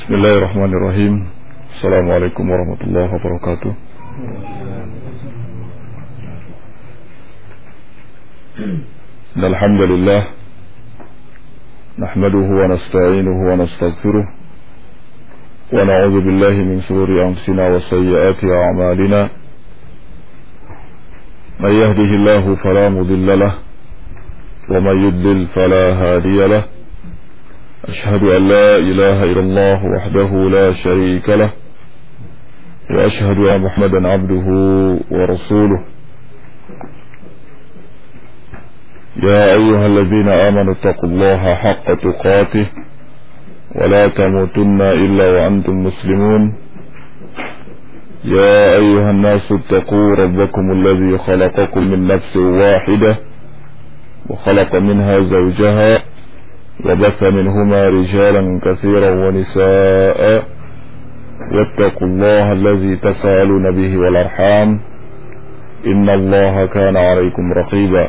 Bismillahirrahmanirrahim. Assalamualaikum warahmatullahi wabarakatuh. Alhamdulillah, nahmaduhu wa nasta'inuhu wa nastaghfiruh wa na'udzu billahi min shururi anfusina wa sayyiati a'malina. May yahdihillahu fala mudilla lahu wa may yudlil fala hadiya lahu. أشهد أن لا إله إلا الله وحده لا شريك له وأشهد أن محمدا عبده ورسوله. يا أيها الذين آمنوا اتقوا الله حق تقاته ولا تموتن إلا وأنتم مسلمون. يا أيها الناس اتقوا ربكم الذي خلقكم من نفس واحدة وخلق منها زوجها وبث منهما رجالا كثيرا ونساء واتقوا الله الذي تساءلون به والأرحام إن الله كان عليكم رقيبا.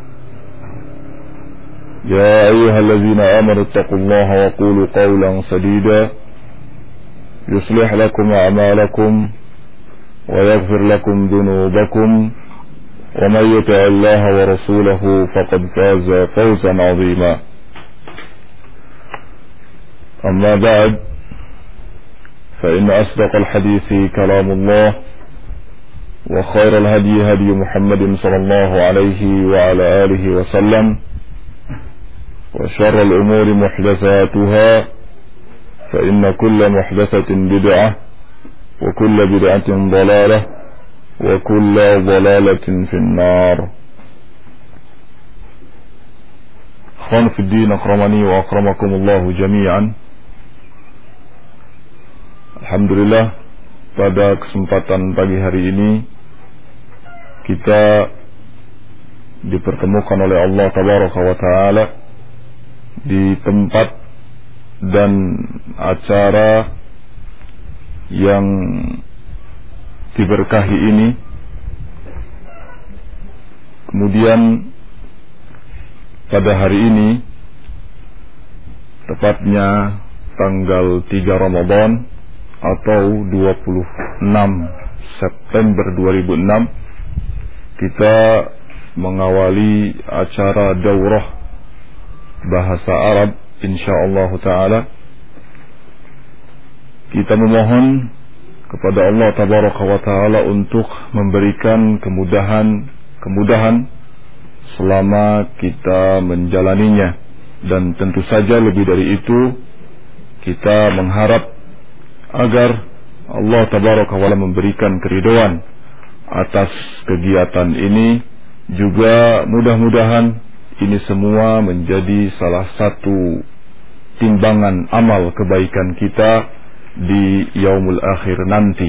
يا أيها الذين آمنوا اتقوا الله وقولوا قولا سديدا يصلح لكم أعمالكم ويغفر لكم ذنوبكم ومن يطع الله ورسوله فقد فاز فوزا عظيما. أما بعد فإن أصدق الحديث كلام الله وخير الهدي هدي محمد صلى الله عليه وعلى آله وسلم وشر الأمور محدثاتها فإن كل محدثة بدعة وكل بدعة ضلالة وكل ضلالة في النار. أخوان في الدين أكرمني وأكرمكم الله جميعا. Alhamdulillah, pada kesempatan pagi hari ini kita dipertemukan oleh Allah Tabaraka wa Ta'ala di tempat dan acara yang diberkahi ini. Kemudian pada hari ini, tepatnya tanggal 3 Ramadan atau 26 September 2006, kita mengawali acara daurah bahasa Arab insyaallah ta'ala. Kita memohon kepada Allah Tabaraka wa Ta'ala untuk memberikan kemudahan selama kita menjalaninya, dan tentu saja lebih dari itu kita mengharap agar Allah Tabaraka wa Ta'ala memberikan keridhaan atas kegiatan ini. Juga mudah-mudahan ini semua menjadi salah satu timbangan amal kebaikan kita di yaumul akhir nanti.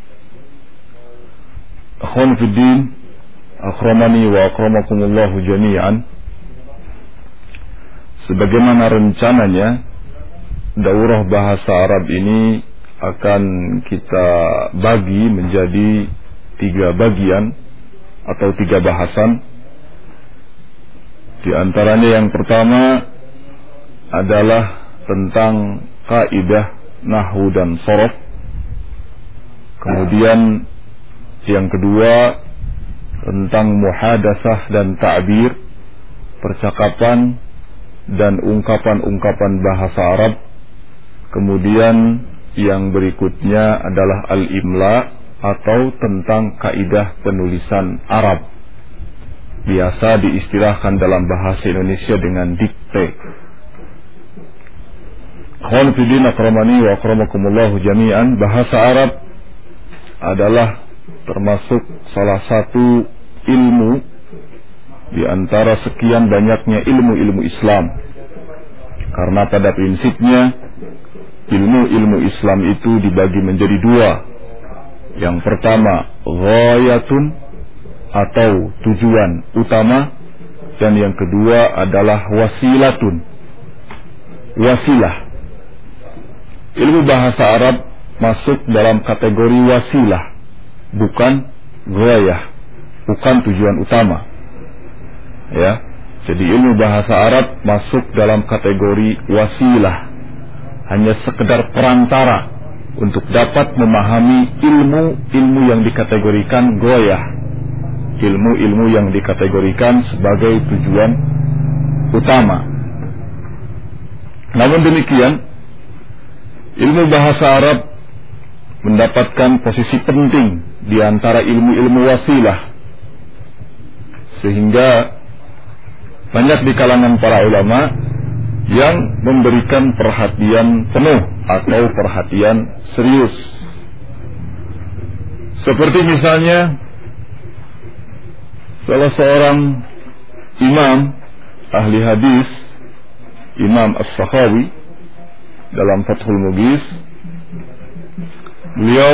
Akhwan fiddin, akramani wa akramakumullahu jami'an. Sebagaimana rencananya, daurah bahasa Arab ini akan kita bagi menjadi 3 bagian atau 3 bahasan. Di antaranya yang pertama adalah tentang kaidah nahwu dan shorof. Kemudian yang kedua tentang muhadatsah dan ta'bir, percakapan dan ungkapan-ungkapan bahasa Arab. Kemudian yang berikutnya adalah al-imla atau tentang kaidah penulisan Arab, biasa diistilahkan dalam bahasa Indonesia dengan dikte. Akhwan fillah akramani wa akramakumullah jami'an. Bahasa Arab adalah termasuk salah satu ilmu di antara sekian banyaknya ilmu-ilmu Islam, karena pada prinsipnya ilmu-ilmu Islam itu dibagi menjadi 2. Yang pertama ghayatun atau tujuan utama, dan yang kedua adalah wasilatun, wasilah. Ilmu bahasa Arab masuk dalam kategori wasilah, bukan ghayah, bukan tujuan utama. Ya, jadi ilmu bahasa Arab masuk dalam kategori wasilah hanya sekedar perantara untuk dapat memahami ilmu-ilmu yang dikategorikan ghoyah, ilmu-ilmu yang dikategorikan sebagai tujuan utama. Namun demikian, ilmu bahasa Arab mendapatkan posisi penting di antara ilmu-ilmu wasilah, sehingga banyak di kalangan para ulama yang memberikan perhatian penuh atau perhatian serius. Seperti misalnya salah seorang imam ahli hadis, Imam As-Sakhawi, dalam Fathul Mughis, beliau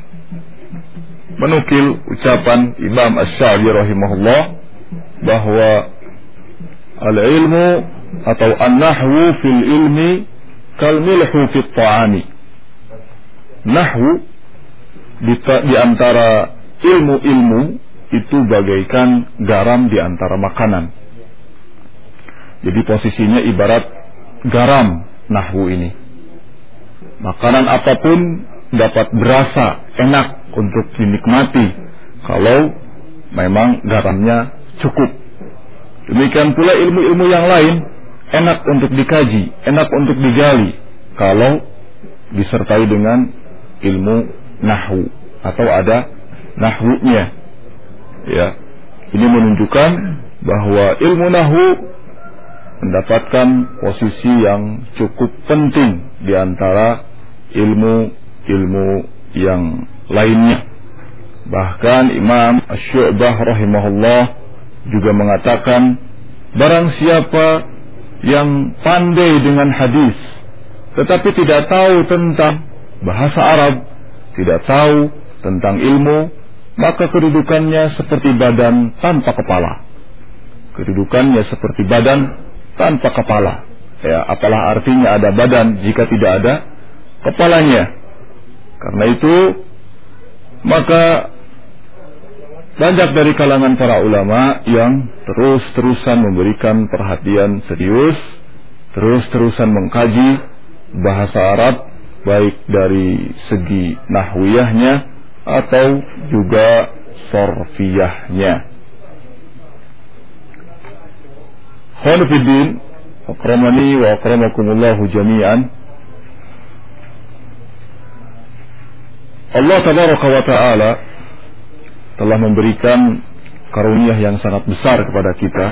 menukil ucapan Imam Asy-Syafi'i rahimahullah bahwa al-ilmu atau an-nahwu fil ilmi kal milhu fit ta'ami. Nahwu di antara ilmu-ilmu itu bagaikan garam di antara makanan. Jadi posisinya ibarat garam nahwu ini. Makanan apapun dapat berasa enak untuk dinikmati kalau memang garamnya cukup. Demikian pula ilmu-ilmu yang lain enak untuk dikaji, enak untuk digali kalau disertai dengan ilmu nahwu atau ada nahwunya. Ya, ini menunjukkan bahwa ilmu nahwu mendapatkan posisi yang cukup penting di antara ilmu-ilmu yang lainnya. Bahkan Imam Asy-Syu'bah rahimahullah juga mengatakan, barang siapa yang pandai dengan hadis tetapi tidak tahu tentang bahasa Arab, tidak tahu tentang ilmu, maka kedudukannya seperti badan tanpa kepala. Kedudukannya seperti badan tanpa kepala. Ya, apalah artinya ada badan jika tidak ada kepalanya? Karena itu, maka banyak dari kalangan para ulama yang terus-terusan memberikan perhatian serius, terus-terusan mengkaji bahasa Arab, baik dari segi nahwiyahnya atau juga sorfiyahnya. Khonifuddin, akramani wa akramakumullahu jami'an. Allah tabaraka wa ta'ala telah memberikan karunia yang sangat besar kepada kita,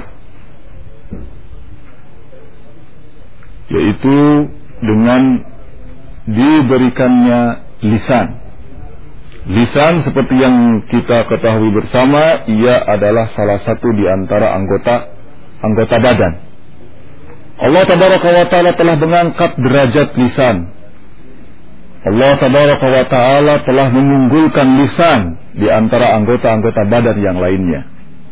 yaitu dengan diberikannya lisan. Lisan seperti yang kita ketahui bersama, ia adalah salah satu di antara anggota badan. Allah tabaraka wa ta'ala telah mengangkat derajat lisan. Allah tabaraka wa ta'ala telah mengunggulkan lisan di antara anggota-anggota badan yang lainnya.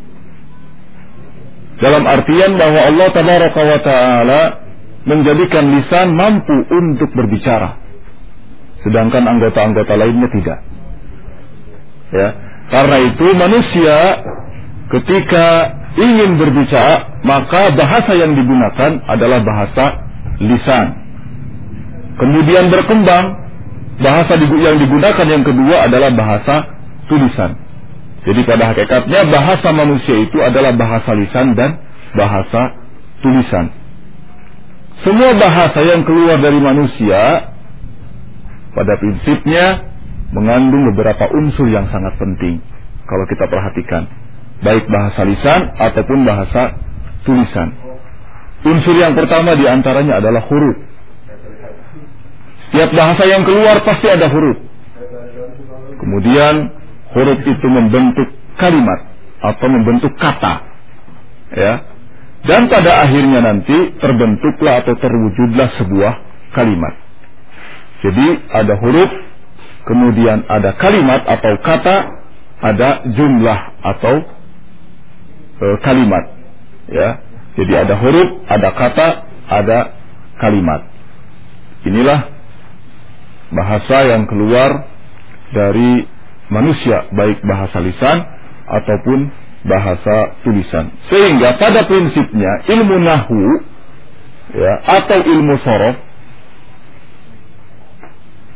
Dalam artian bahwa Allah tabaraka wa ta'ala menjadikan lisan mampu untuk berbicara, sedangkan anggota-anggota lainnya tidak. Ya, karena itu manusia ketika ingin berbicara, maka bahasa yang digunakan adalah bahasa lisan. Kemudian berkembang, bahasa yang digunakan yang kedua adalah bahasa tulisan. Jadi pada hakikatnya bahasa manusia itu adalah bahasa lisan dan bahasa tulisan. Semua bahasa yang keluar dari manusia pada prinsipnya mengandung beberapa unsur yang sangat penting kalau kita perhatikan, baik bahasa lisan ataupun bahasa tulisan. Unsur yang pertama diantaranya adalah huruf. Setiap bahasa yang keluar pasti ada huruf. Kemudian huruf itu membentuk kalimat atau membentuk kata, ya. Dan pada akhirnya nanti terbentuklah atau terwujudlah sebuah kalimat. Jadi ada huruf, kemudian ada kalimat atau kata, ada jumlah atau kalimat, ya. Jadi ada huruf, ada kata, ada kalimat. Inilah bahasa yang keluar dari manusia, baik bahasa lisan ataupun bahasa tulisan. Sehingga pada prinsipnya ilmu nahwu, ya, atau ilmu sorof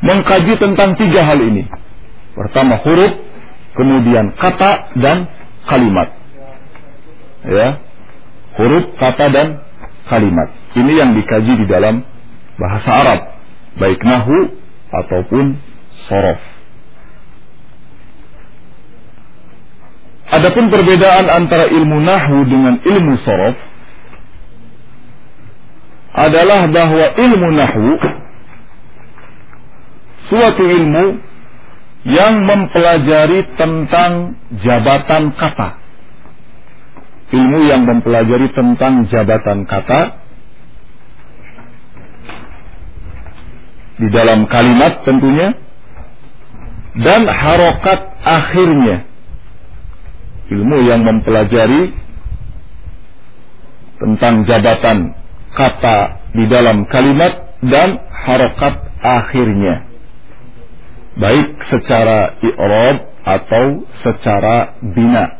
mengkaji tentang 3 hal ini. Pertama huruf, kemudian kata dan kalimat. Ya, huruf, kata dan kalimat. Ini yang dikaji di dalam bahasa Arab, baik nahwu ataupun shorof. Adapun perbedaan antara ilmu nahwu dengan ilmu shorof adalah bahwa ilmu nahwu suatu ilmu yang mempelajari tentang jabatan kata. Ilmu yang mempelajari tentang jabatan kata di dalam kalimat tentunya, dan harokat akhirnya. Ilmu yang mempelajari tentang jabatan kata di dalam kalimat dan harokat akhirnya, baik secara i'rab atau secara bina.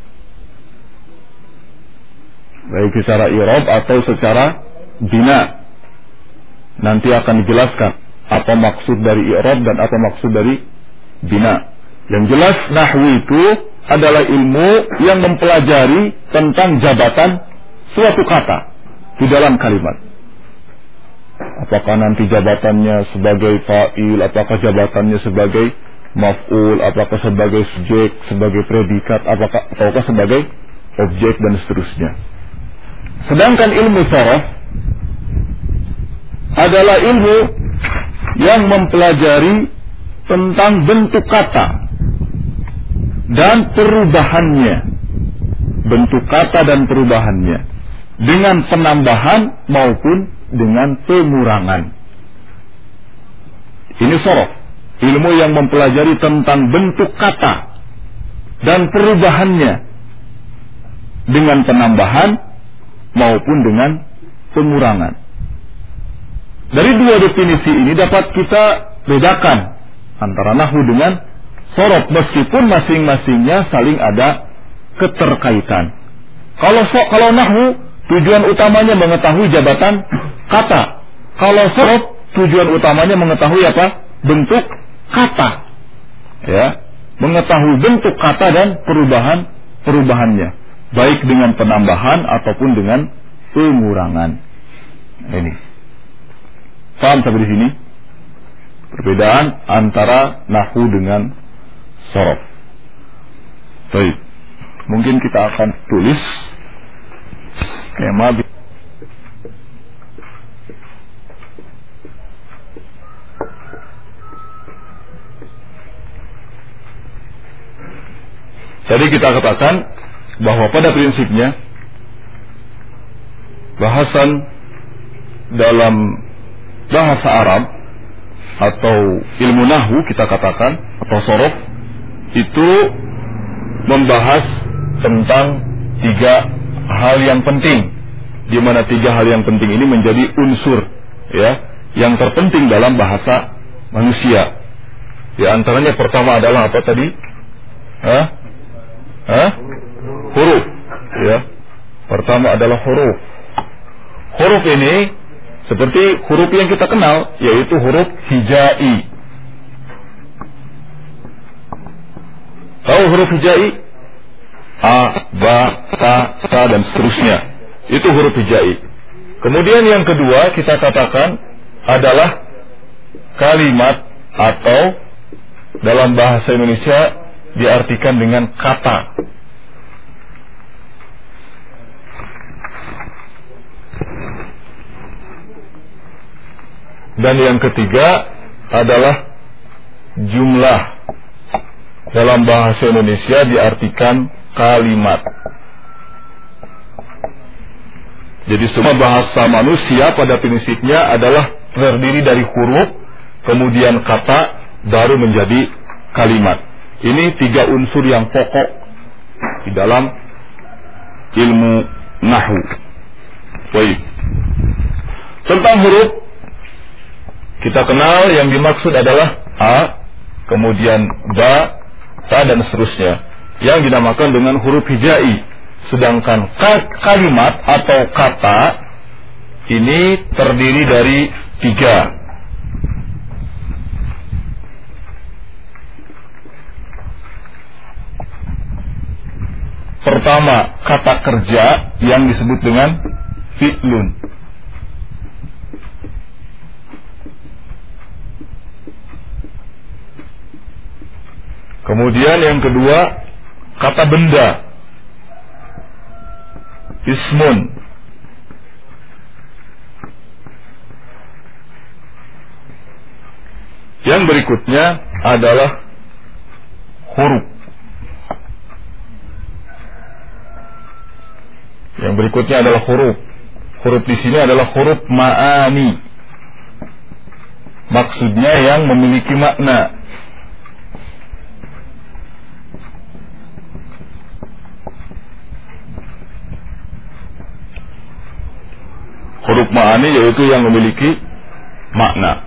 Baik secara i'rab atau secara bina. Nanti akan dijelaskan apa maksud dari i'rab dan apa maksud dari bina. Yang jelas nahwu itu adalah ilmu yang mempelajari tentang jabatan suatu kata di dalam kalimat. Apakah nanti jabatannya sebagai fa'il, apakah jabatannya sebagai maf'ul, apakah sebagai subjek, sebagai predikat, apakah sebagai objek dan seterusnya. Sedangkan ilmu shorof adalah ilmu yang mempelajari tentang bentuk kata dan perubahannya, bentuk kata dan perubahannya, dengan penambahan maupun dengan pengurangan. Ini shorof, ilmu yang mempelajari tentang bentuk kata dan perubahannya dengan penambahan maupun dengan pengurangan. Dari 2 definisi ini dapat kita bedakan antara nahwu dengan shorof, meskipun masing-masingnya saling ada keterkaitan. Kalau nahwu tujuan utamanya mengetahui jabatan kata. Kalau shorof tujuan utamanya mengetahui apa? Bentuk kata. Ya, mengetahui bentuk kata dan perubahannya, baik dengan penambahan ataupun dengan pengurangan. Ini. Paham sampai di sini? Perbedaan antara nahwu dengan shorof. Baik. Mungkin kita akan tulis skema. Jadi kita katakan bahwa pada prinsipnya bahasan dalam bahasa Arab atau ilmu nahwu kita katakan atau shorof itu membahas tentang 3 hal yang penting, di mana 3 hal yang penting ini menjadi unsur ya yang terpenting dalam bahasa manusia. Di antaranya pertama adalah apa tadi? Huruf. Ya. Pertama adalah huruf. Huruf ini seperti huruf yang kita kenal, yaitu huruf hijai. Tahu huruf hijai? A, ba, ta, dan seterusnya. Itu huruf hijai. Kemudian yang kedua kita katakan adalah kalimat, atau dalam bahasa Indonesia diartikan dengan kata. Dan yang ketiga adalah jumlah. Dalam bahasa Indonesia diartikan kalimat. Jadi semua bahasa manusia pada prinsipnya adalah terdiri dari huruf, kemudian kata, baru menjadi kalimat. Ini 3 unsur yang pokok di dalam ilmu nahwu. Baik. Tentang huruf kita kenal yang dimaksud adalah A, kemudian ba, ta, dan seterusnya, yang dinamakan dengan huruf hijai. Sedangkan kalimat atau kata ini terdiri dari 3. pertama kata kerja yang disebut dengan fi'lun. Kemudian yang kedua kata benda, ismun. Yang berikutnya adalah huruf. Yang berikutnya adalah huruf. Huruf di sini adalah huruf ma'ani. Maksudnya yang memiliki makna. Huruf ma'ani yaitu yang memiliki makna.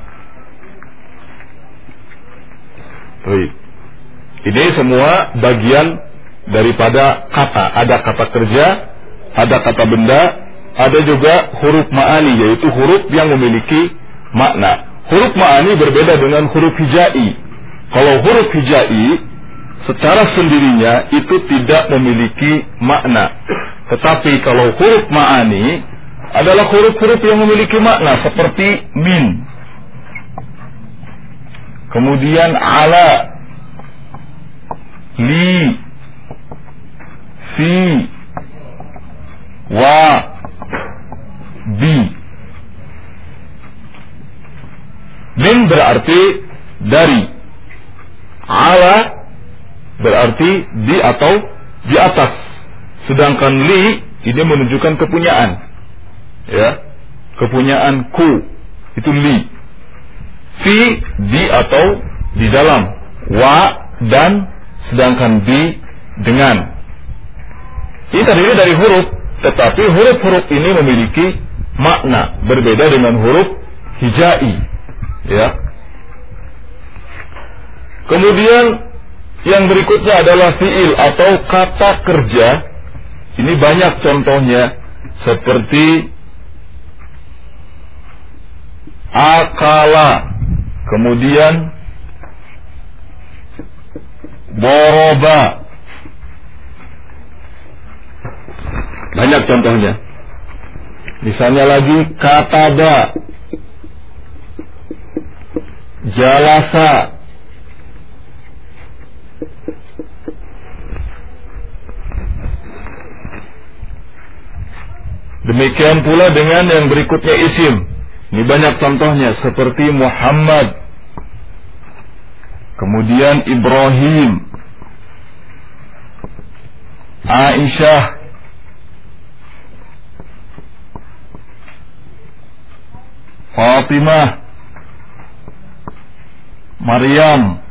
Baik. Ini semua bagian daripada kata. Ada kata kerja, ada kata benda, ada juga huruf ma'ani, yaitu huruf yang memiliki makna. Huruf ma'ani berbeda dengan huruf hijai. Kalau huruf hijai secara sendirinya itu tidak memiliki makna. Tetapi kalau huruf ma'ani adalah huruf-huruf yang memiliki makna, seperti min, kemudian ala, li, fi, wa, bi. Min berarti dari, ala berarti di atau di atas, sedangkan li ini menunjukkan kepunyaan, ya, kepunyaanku, itu li. Fi di atau di dalam, wa dan, sedangkan bi dengan. Ini terdiri dari huruf, tetapi huruf-huruf ini memiliki makna berbeda dengan huruf hijai, ya. Kemudian yang berikutnya adalah fi'il atau kata kerja. Ini banyak contohnya, seperti akala, kemudian boroba. Banyak contohnya. Misalnya lagi kataba, jalasa. Demikian pula dengan yang berikutnya isim. Ini banyak contohnya, seperti Muhammad, kemudian Ibrahim, Aisyah, Fatimah, Maryam.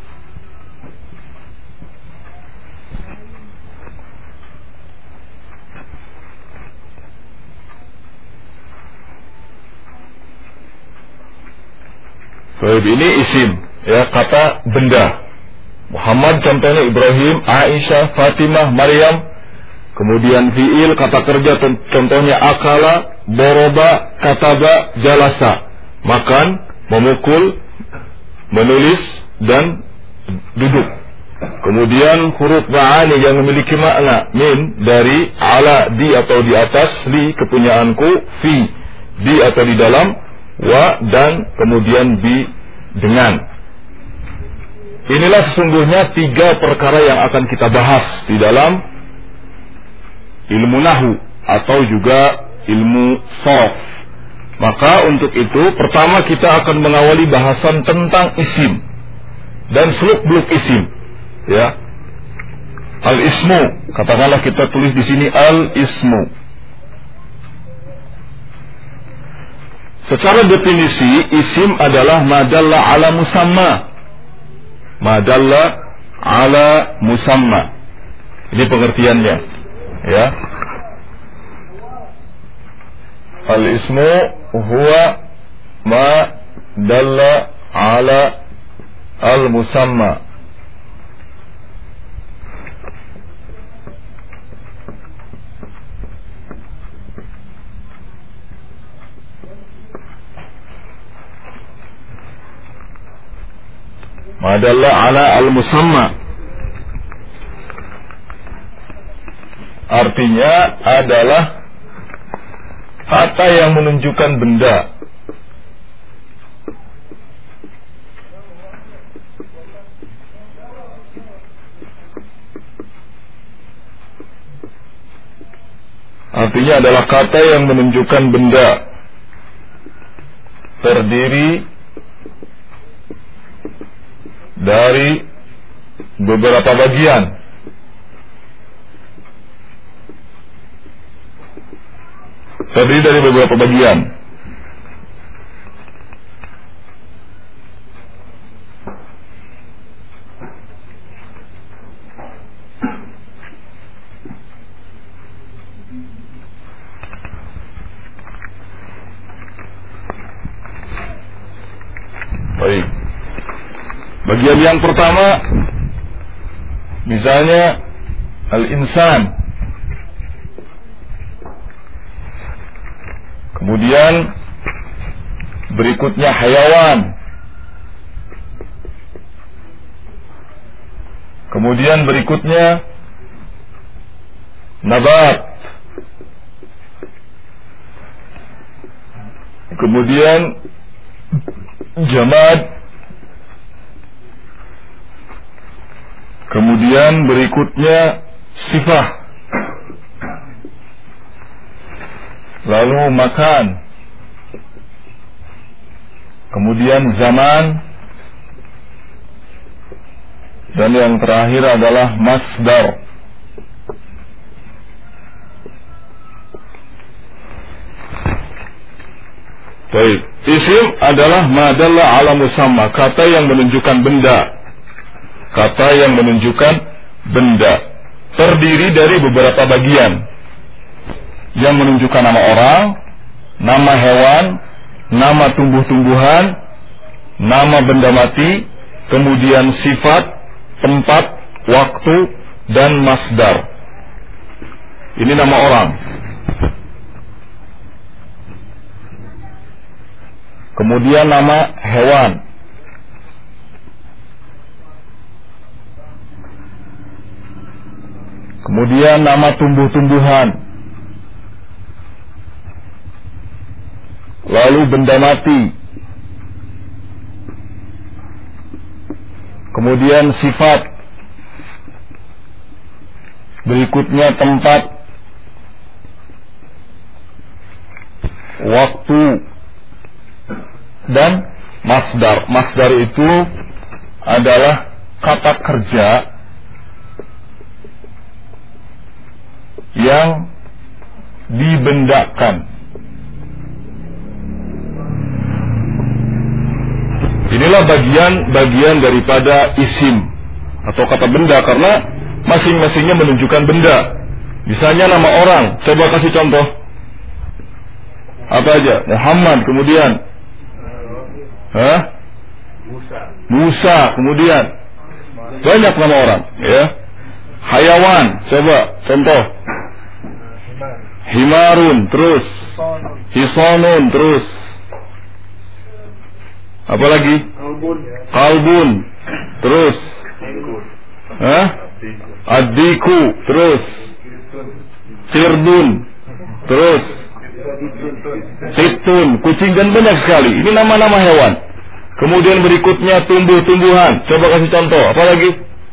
Baik, ini isim, ya, kata benda. Muhammad contohnya Ibrahim, Aisyah, Fatimah, Maryam. Kemudian fi'il, kata kerja contohnya akala, boroba, kataba, jalasa. Makan, memukul, menulis, dan duduk. Kemudian huruf ma'ani yang memiliki makna, min dari ala, di atau di atas, li kepunyaanku, fi di atau di dalam, wa dan kemudian bi dengan. Inilah sesungguhnya 3 perkara yang akan kita bahas di dalam ilmu nahwu atau juga ilmu sharaf. Maka untuk itu pertama kita akan mengawali bahasan tentang isim dan seluk-beluk isim, ya. Al-ismu, katakanlah kita tulis di sini al-ismu. Secara definisi, isim adalah madalla ala musamma. Madalla ala musamma. Ini pengertiannya, ya. Al-ismu huwa ma dalla ala al-musamma. Madalla ala al-musamma. artinya adalah kata yang menunjukkan benda. Artinya adalah kata yang menunjukkan benda, terdiri dari beberapa bagian. Terdiri dari beberapa bagian. Baik. Bagian yang pertama, misalnya al-insan. Kemudian berikutnya hayawan. Kemudian berikutnya nabat. Kemudian jamad. Kemudian berikutnya sifah. Lalu makan. Kemudian zaman. Dan yang terakhir adalah masdar. Baik, isim adalah madalla ala musamma, kata yang menunjukkan benda. Kata yang menunjukkan benda, terdiri dari beberapa bagian yang menunjukkan nama orang, nama hewan, nama tumbuh-tumbuhan, nama benda mati, kemudian sifat, tempat, waktu, dan masdar. Ini nama orang. Kemudian nama hewan. Kemudian nama tumbuh-tumbuhan. Lalu benda mati. Kemudian sifat. Berikutnya tempat, waktu, dan masdar. Masdar itu adalah kata kerja yang dibendakan. Inilah bagian-bagian daripada isim atau kata benda, karena masing-masingnya menunjukkan benda. Misalnya nama orang, coba kasih contoh. Apa aja? Muhammad, kemudian Musa, kemudian banyak nama orang, ya. Hayawan, coba contoh. Himarun, terus Hisonun, terus apa lagi? Kalbun, terus Adiku, terus Tirdun, terus Titun, kucing, dan banyak sekali. Ini nama-nama hewan. Kemudian berikutnya tumbuh-tumbuhan. Coba kasih contoh. Apa lagi?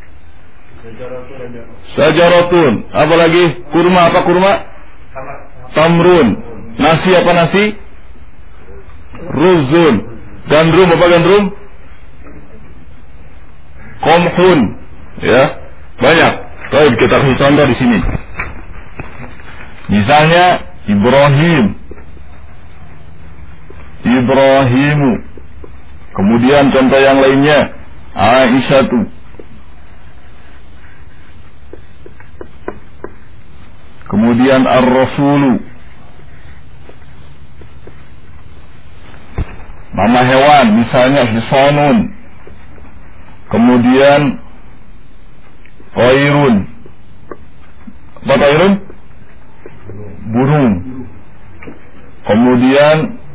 Sajaratun. Apa lagi? Kurma. Apa kurma? Tamrun. Nasi. Apa nasi? Ruzun. Gandrum. Apa gandrum? Komhun. Ya, banyak. Baik, kita kasih contoh di sini. Misalnya Ibrahimu. Kemudian contoh yang lainnya Aisyatu. Kemudian Ar-Rasulu. Nama hewan misalnya Hisonun. Kemudian Tairun. Apa Tairun? Burung. Kemudian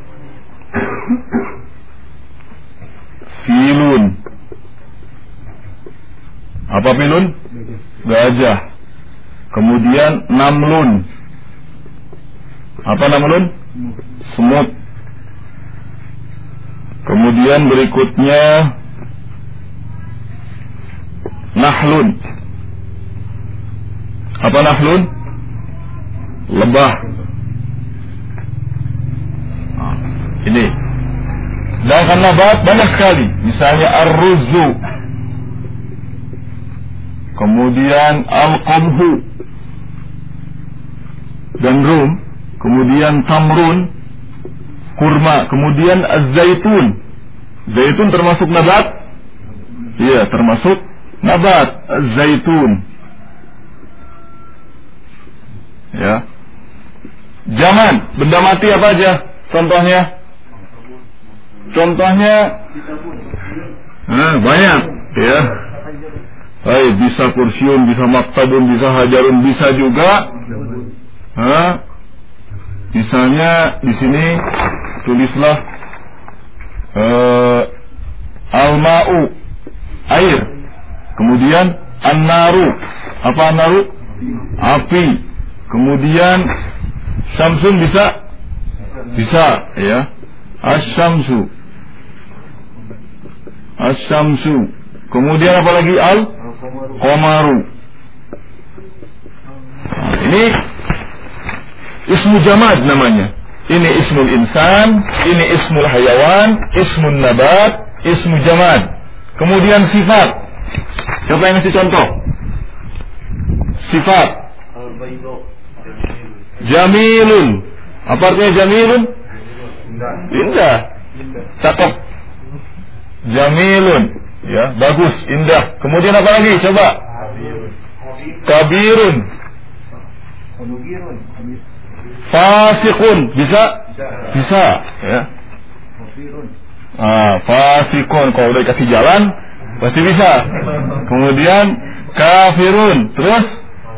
Filun. Apa filun? Gajah. Kemudian namlun. Apa namlun? Semut. Kemudian berikutnya nahlun. Apa nahlun? Lebah. Ini. Sedangkan nabat banyak sekali. Misalnya ar-ruzu. Kemudian al-qamhu. Gandum. Kemudian tamrun. Kurma. Kemudian az-zaitun. Zaitun termasuk nabat? Iya, termasuk nabat. Az-zaitun. Ya. Zaman. Benda mati apa aja? Contohnya banyak ya. Bisa kursiun, bisa maktabun, bisa hajarun, bisa juga misalnya di sini tulislah al-ma'u, air. Kemudian an-naru. Apa an-naru? Api. Kemudian syamsun bisa ya. Asy-syamsu. Kemudian apa lagi? Al-qamaru. Ini ismu jamad namanya. Ini ismul insan, ini ismul hayawan, ismun nabat, ismu jamad. Kemudian sifat. Siapa yang ngasih contoh? Sifat. Jamilun. Apa artinya jamilun? Indah. Cakep. Jamilun. Ya, bagus, indah. Kemudian apa lagi? Coba. Kabirun. Fasikun. Bisa? Bisa. Ya. Fasikun. Kalau udah dikasih jalan pasti bisa. Kemudian kafirun. Terus?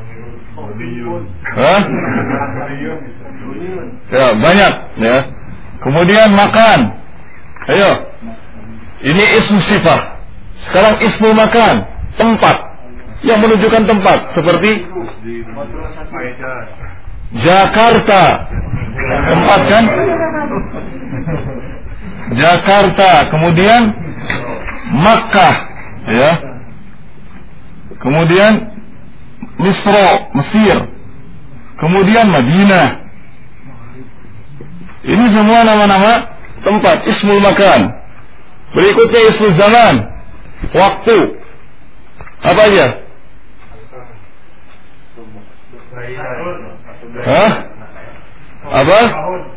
Ya, banyak ya. Kemudian makan. Ayo. Ini ismu sifat. Sekarang ismu makan. Tempat. Yang menunjukkan tempat. Seperti Jakarta. Tempat kan? Jakarta. Kemudian Makkah. Ya. Kemudian Misra, Mesir. Kemudian Madinah. Ini semua nama-nama tempat, ismul makan. Berikutnya ismul zaman, waktu. Apa aja? Apa?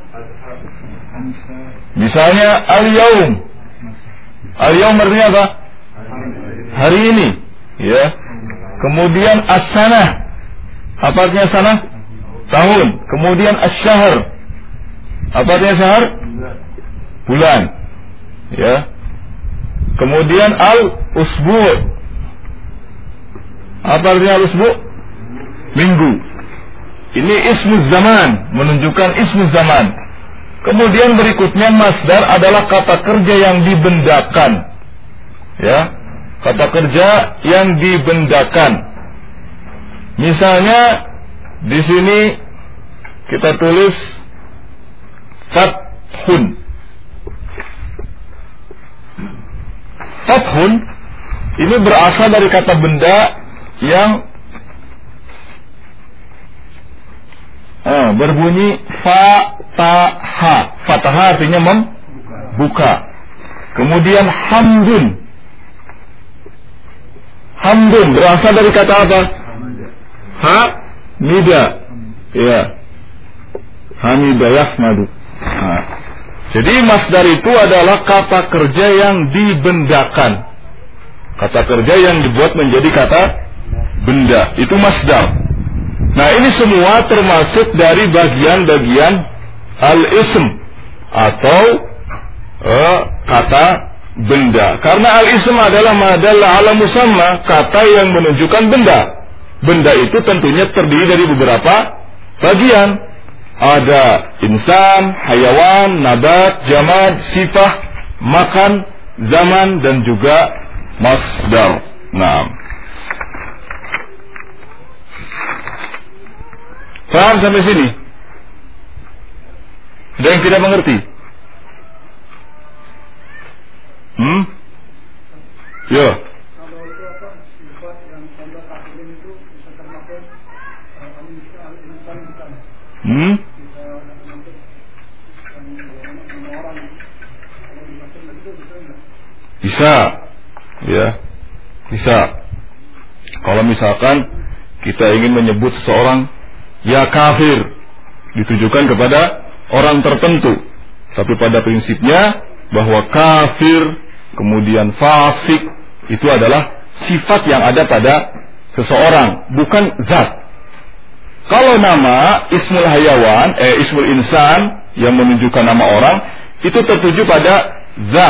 Misalnya al-yaum. Al-yaum artinya apa? Hari ini. Ya. Kemudian as-sanah. Apa artinya sanah? Tahun. Kemudian as-syahr. Apa artinya syahr? Bulan. Ya. Kemudian al-usbu'. Apa artinya al-usbu'? Minggu. Ini ismu zaman, menunjukkan ismu zaman. Kemudian berikutnya masdar adalah kata kerja yang dibendakan. Ya. Kata kerja yang dibendakan. Misalnya di sini kita tulis fathun. Fathun ini berasal dari kata benda yang berbunyi fataha. Fataha artinya membuka. Kemudian hamdun. Hamdun berasal dari kata apa? Hamida. Ya. Hamida yahmadu. Jadi masdar itu adalah kata kerja yang dibendakan. Kata kerja yang dibuat menjadi kata benda. Itu masdar. Nah, ini semua termasuk dari bagian-bagian al-ism atau kata benda. Karena al-ism adalah ala musamma, kata yang menunjukkan benda. Benda itu tentunya terdiri dari beberapa bagian. Ada insan, hayawan, nabat, jamad, sifah, makan, zaman, dan juga masdar. Nah. Paham sampai sini? Ada yang tidak mengerti? Ya. Kalau itu apa sifat yang tanda taklim itu bisa termasuk insan bukan? Bisa termasuk orang. Kalau dimaksud itu bisa enggak? Bisa. Ya. Bisa. Kalau misalkan kita ingin menyebut seseorang ya kafir, ditujukan kepada orang tertentu, tapi pada prinsipnya bahwa kafir kemudian fasik itu adalah sifat yang ada pada seseorang, bukan zat. Kalau nama ismul hayawan, ismul insan yang menunjukkan nama orang itu tertuju pada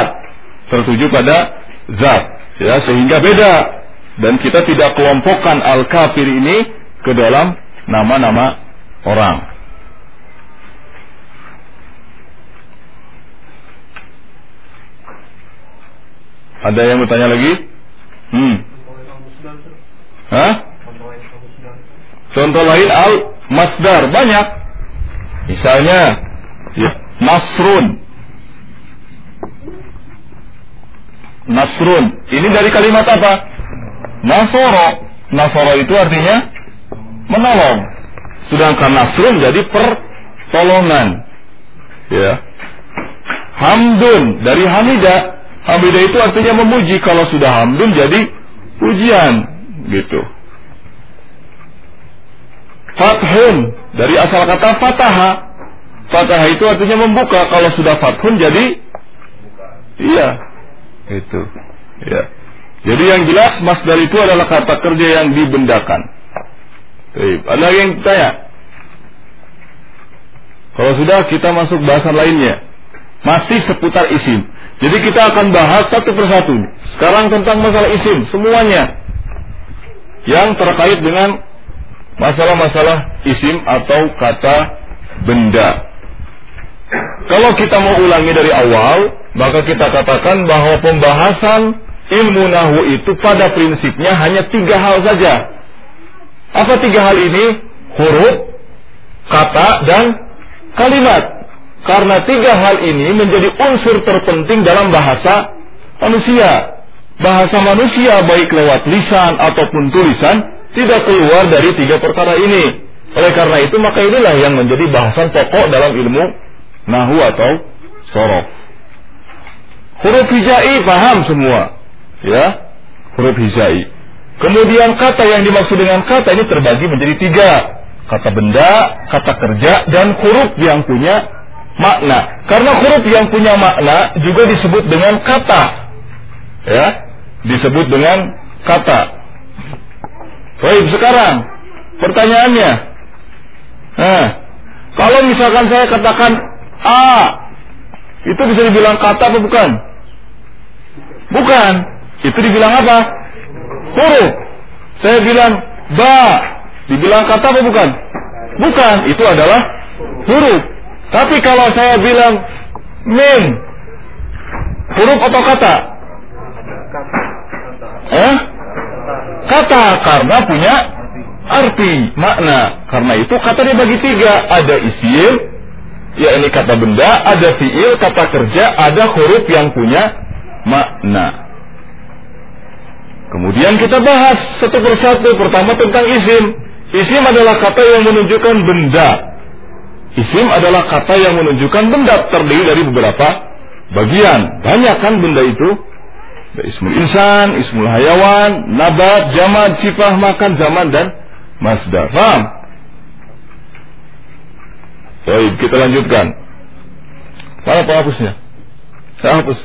zat, ya, sehingga beda, dan kita tidak kelompokkan al-kafir ini ke dalam nama-nama orang. Ada yang bertanya lagi? Hah? Contoh lain al-masdar banyak. Misalnya ya, Nasrun. Ini dari kalimat apa? Nasoro itu artinya menolong. Sedangkan Nasrun jadi pertolongan. Ya. Hamdun dari Hamidah. Hamidah itu artinya memuji. Kalau sudah hamdun jadi pujian, gitu. Fathun dari asal kata fataha. Fataha itu artinya membuka. Kalau sudah fathun jadi iya, itu. Ya. Jadi yang jelas masdar itu adalah kata kerja yang dibendakan. Baik. Ada yang tanya? Kalau sudah kita masuk bahasan lainnya. Masih seputar isim. Jadi kita akan bahas satu persatu. Sekarang tentang masalah isim semuanya yang terkait dengan masalah-masalah isim atau kata benda. Kalau kita mau ulangi dari awal, maka kita katakan bahwa pembahasan ilmu nahwu itu pada prinsipnya hanya 3 hal saja. Apa 3 hal ini? Huruf, kata, dan kalimat. Karena 3 hal ini menjadi unsur terpenting dalam bahasa manusia. Bahasa manusia baik lewat lisan ataupun tulisan tidak keluar dari 3 perkara ini. Oleh karena itu maka inilah yang menjadi bahasan pokok dalam ilmu nahwu atau shorof. Huruf hijai paham semua, ya, huruf hijai. Kemudian kata yang dimaksud dengan kata ini terbagi menjadi 3. Kata benda, kata kerja, dan huruf yang punya makna. Karena huruf yang punya makna juga disebut dengan kata, ya, disebut dengan kata. Baik, sekarang pertanyaannya, kalau misalkan saya katakan A, itu bisa dibilang kata apa bukan? Bukan. Itu dibilang apa? Huruf. Saya bilang ba, dibilang kata apa bukan? Bukan. Itu adalah huruf. Tapi kalau saya bilang min, huruf atau kata? Kata, karena punya arti, makna. Karena itu kata dibagi 3. Ada isim, ya ini kata benda, ada fiil, kata kerja, ada huruf yang punya makna. Kemudian kita bahas satu persatu. Pertama tentang isim. Isim adalah kata yang menunjukkan benda. Isim adalah kata yang menunjukkan benda, terdiri dari beberapa bagian. Banyak kan benda itu? Ismul insan, ismul hayawan, nabat, jamad, sifah, makan, zaman, dan masdar. Paham? Baik, kita lanjutkan. Mana penghapusnya? Saya hapus.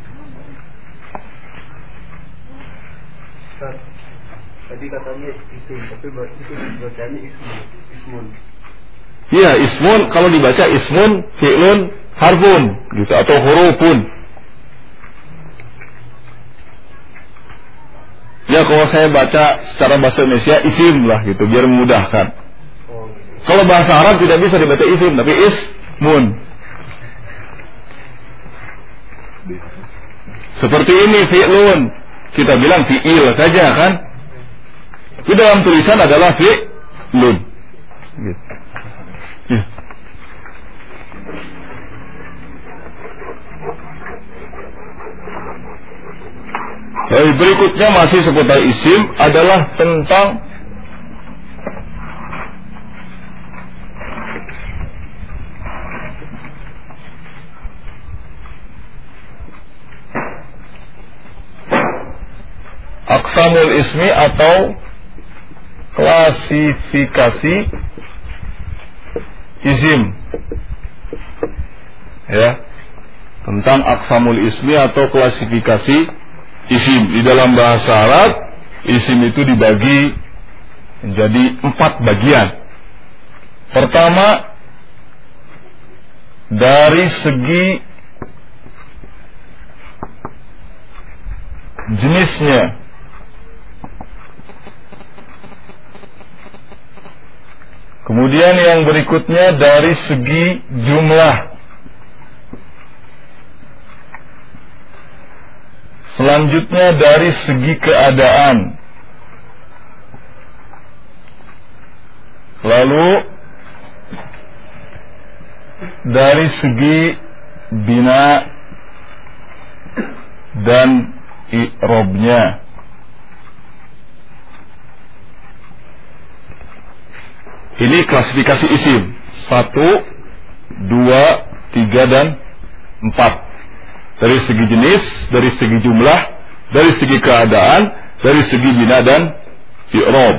Tadi katanya isim, tapi itu bacanya ismun. Iya, ismun kalau dibaca ismun, fi'lun, harfun gitu, atau hurufun. Ya kalau saya baca secara bahasa Indonesia isim lah gitu, biar memudahkan. Kalau bahasa Arab tidak bisa dibaca isim, tapi ismun. Seperti ini fi'lun, kita bilang fi'il saja kan. Di dalam tulisan adalah fi'lun gitu. Ya. Baik, berikutnya masih seputar isim adalah tentang aqsamul ismi atau klasifikasi isim. Ya. Tentang aqsamul ismi atau klasifikasi isim. Di dalam bahasa Arab, isim itu dibagi menjadi 4 bagian. Pertama, dari segi jenisnya. Kemudian yang berikutnya dari segi jumlah. Selanjutnya dari segi keadaan. Lalu dari segi bina dan i'rabnya. Ini klasifikasi isim 1, 2, 3, dan 4. Dari segi jenis, dari segi jumlah, dari segi keadaan, dari segi bina dan i'rab.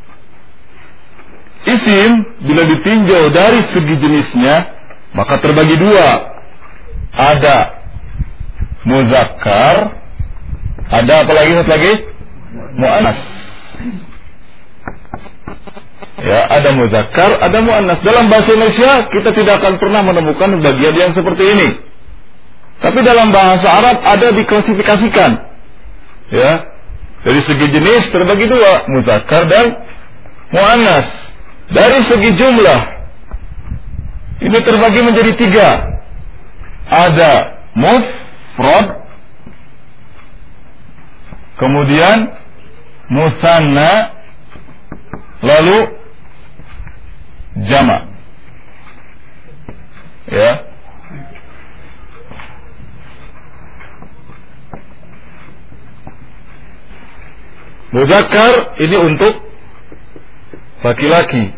Isim bila ditinjau dari segi jenisnya, maka terbagi 2. Ada muzakkar, ada apa lagi? Satu lagi? Muannas. Ya, ada muzakkar, ada muannas. Dalam bahasa Indonesia kita tidak akan pernah menemukan bagian yang seperti ini. Tapi dalam bahasa Arab ada diklasifikasikan. Ya. Dari segi jenis terbagi 2, muzakkar dan muannas. Dari segi jumlah ini terbagi menjadi 3. Ada mufrad, kemudian musanna, lalu jama'. Ya. Muzakkar ini untuk laki-laki.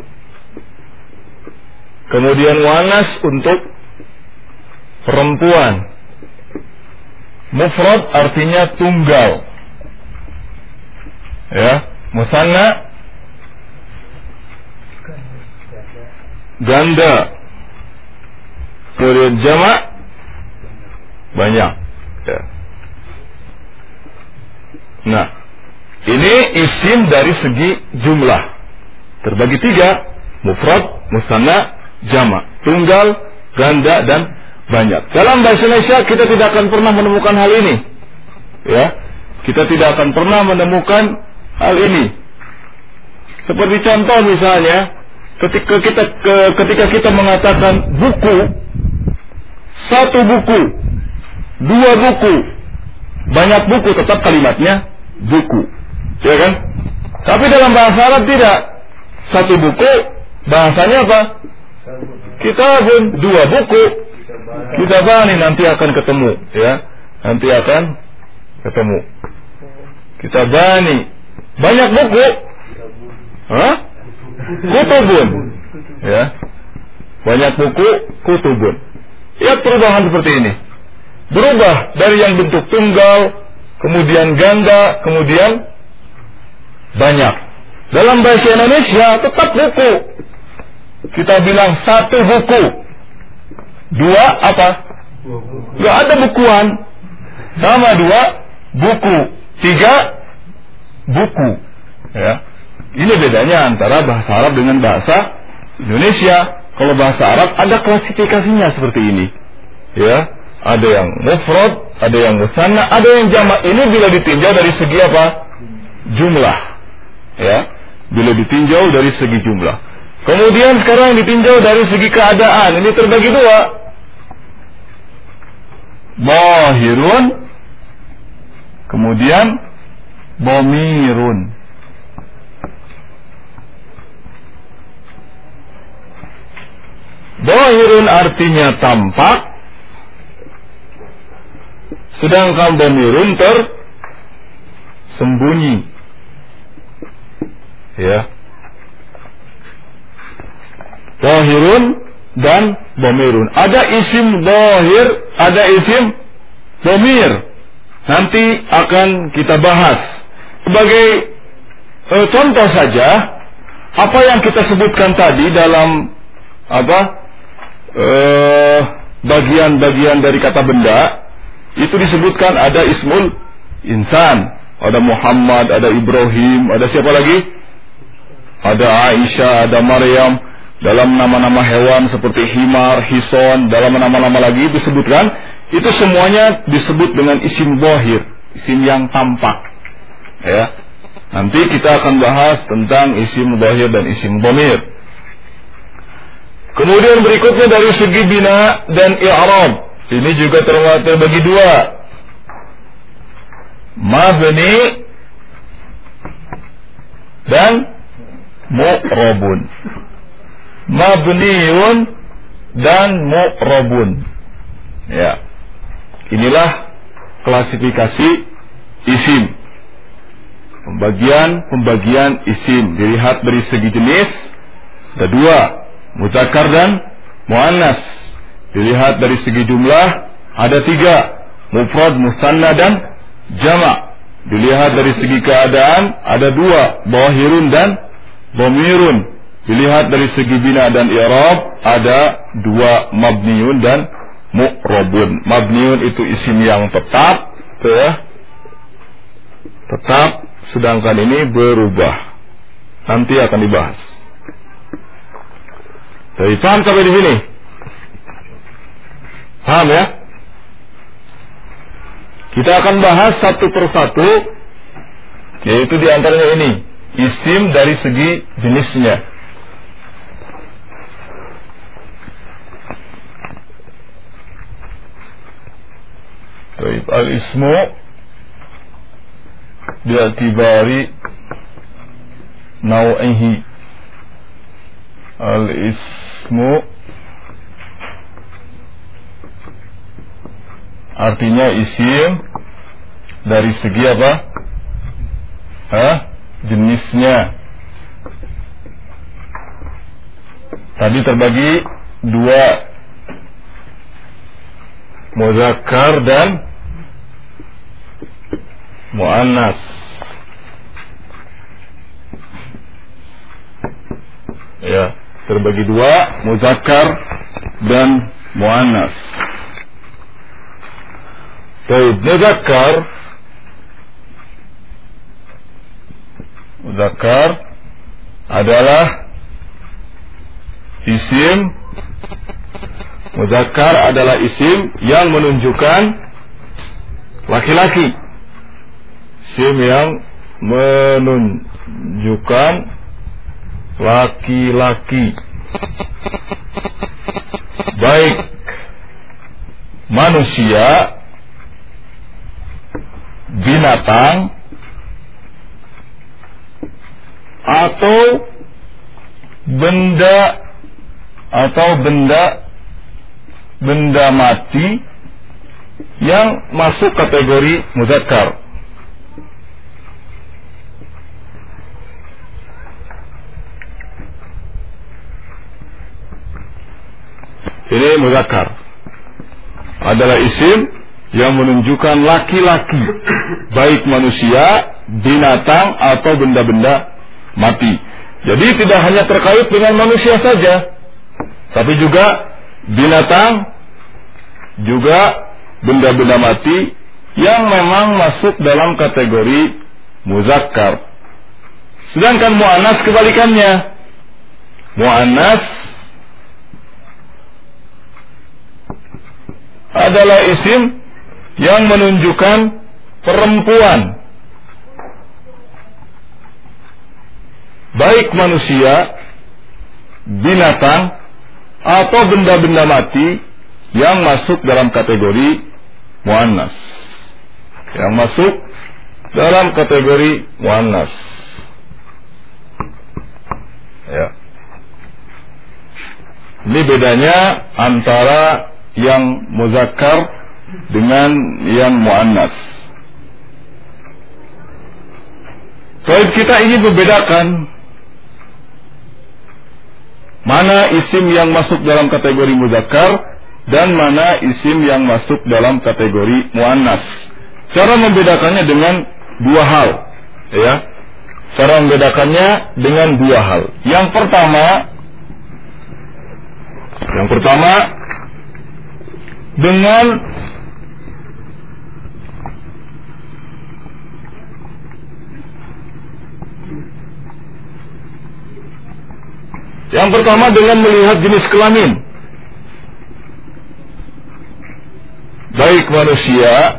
Kemudian muannas untuk perempuan. Mufrad artinya tunggal. Ya, musanna ganda. Kemudian jama' banyak. Ya. Nah, ini isim dari segi jumlah. Terbagi 3, mufrad, musanna, jama', tunggal, ganda, dan banyak. Dalam bahasa Indonesia kita tidak akan pernah menemukan hal ini. Ya, kita tidak akan pernah menemukan hal ini. Seperti contoh misalnya, ketika kita mengatakan buku, 1 buku, 2 buku, banyak buku, tetap kalimatnya buku. Ya kan? Tapi dalam bahasa Arab tidak. 1 buku bahasanya apa? Kitabun. 2 buku kitabani, nanti akan ketemu. Ya, nanti akan ketemu. Kitabani. Banyak buku. Hah? Kutubun. Ya. Banyak buku, kutubun. Lihat perubahan seperti ini. Berubah dari yang bentuk tunggal, kemudian ganda, kemudian banyak. Dalam bahasa Indonesia tetap buku. Kita bilang 1 buku. 2 apa? Gak ada bukuan. Sama 2 buku. 3 buku. Ya. Ini bedanya antara bahasa Arab dengan bahasa Indonesia. Kalau bahasa Arab ada klasifikasinya seperti ini. Ya, ada yang mufrad, ada yang musanna, ada yang jama'. Ini bila ditinjau dari segi apa? Jumlah. Ya, bila ditinjau dari segi jumlah. Kemudian sekarang ditinjau dari segi keadaan. Ini terbagi 2. Zahirun, kemudian dhamirun. Dhahirun artinya tampak, sedangkan dhamirun tersembunyi. Ya. Dhahirun dan dhamirun. Ada isim dhahir, ada isim dhamir. Nanti akan kita bahas. Sebagai contoh saja, apa yang kita sebutkan tadi dalam bagian-bagian dari kata benda, itu disebutkan ada ismul insan, ada Muhammad, ada Ibrahim, ada siapa lagi? Ada Aisyah, ada Maryam. Dalam nama-nama hewan seperti himar, hison, dalam nama-nama lagi disebutkan, itu semuanya disebut dengan isim dhahir, isim yang tampak. Ya. Nanti kita akan bahas tentang isim dhahir dan isim dhamir. Kemudian berikutnya dari segi bina dan i'rab, ini juga terbagi dua. Mabni dan mu'rabun. Mabniun dan mu'rabun. Ya. Inilah klasifikasi isim. Pembagian isim dilihat dari segi jenis ada dua, mudzakkar dan muannas. Dilihat dari segi jumlah ada tiga, mufrad, musanna dan jama'. Dilihat dari segi keadaan ada dua, dhahirun dan dhamirun. Dilihat dari segi bina dan i'rab ada dua, mabniun dan mu'rabun. Mabniun itu isim yang tetap, ya. Tetap, sedangkan ini berubah. Nanti akan dibahas. Jadi paham sampai di sini? Paham ya? Kita akan bahas satu persatu, yaitu diantaranya ini, isim dari segi jenisnya. Baik, al-ismu bi'atibari naw'ihi. Al-ismu artinya isim dari segi apa? Jenisnya. Tadi terbagi dua, mudzakkar dan muannas. Ya, terbagi dua, mudzakkar dan muannas. Baik, mudzakkar adalah isim. Mudzakkar adalah isim yang menunjukkan laki-laki. Isim yang menunjukkan laki-laki, baik manusia, binatang, atau benda mati yang masuk kategori mudzakkar. Ini mudzakkar adalah isim yang menunjukkan laki-laki, baik manusia, binatang, atau benda-benda mati. Jadi tidak hanya terkait dengan manusia saja, tapi juga binatang, juga benda-benda mati yang memang masuk dalam kategori mudzakkar. Sedangkan muannas kebalikannya. Muannas adalah isim yang menunjukkan perempuan, baik manusia, binatang, atau benda-benda mati yang masuk dalam kategori muannas. Yang masuk dalam kategori muannas. Ya. Ini bedanya antara yang muzakkar dengan yang muannas. Baik, kita ingin membedakan mana isim yang masuk dalam kategori muzakkar dan mana isim yang masuk dalam kategori muannas. Cara membedakannya dengan dua hal, ya. Cara membedakannya dengan dua hal. Yang pertama dengan melihat jenis kelamin, baik manusia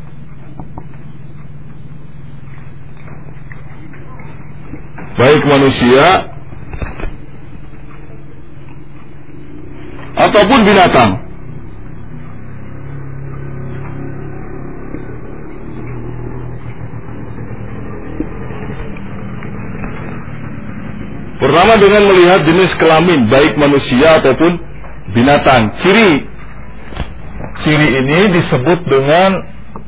ataupun binatang. Pertama dengan melihat jenis kelamin, baik manusia ataupun binatang. Ciri ini disebut dengan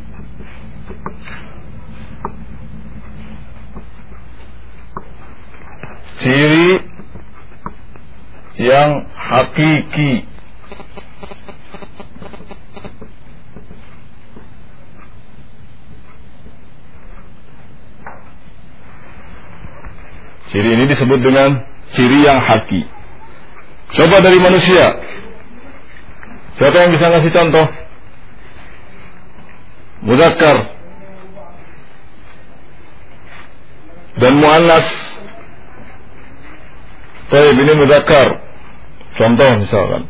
ciri yang hakiki. Ciri ini disebut dengan ciri yang haki. Coba dari manusia. Siapa yang bisa ngasih contoh? Muzakkar dan muannas. Baik, ini muzakkar. Contoh misalkan.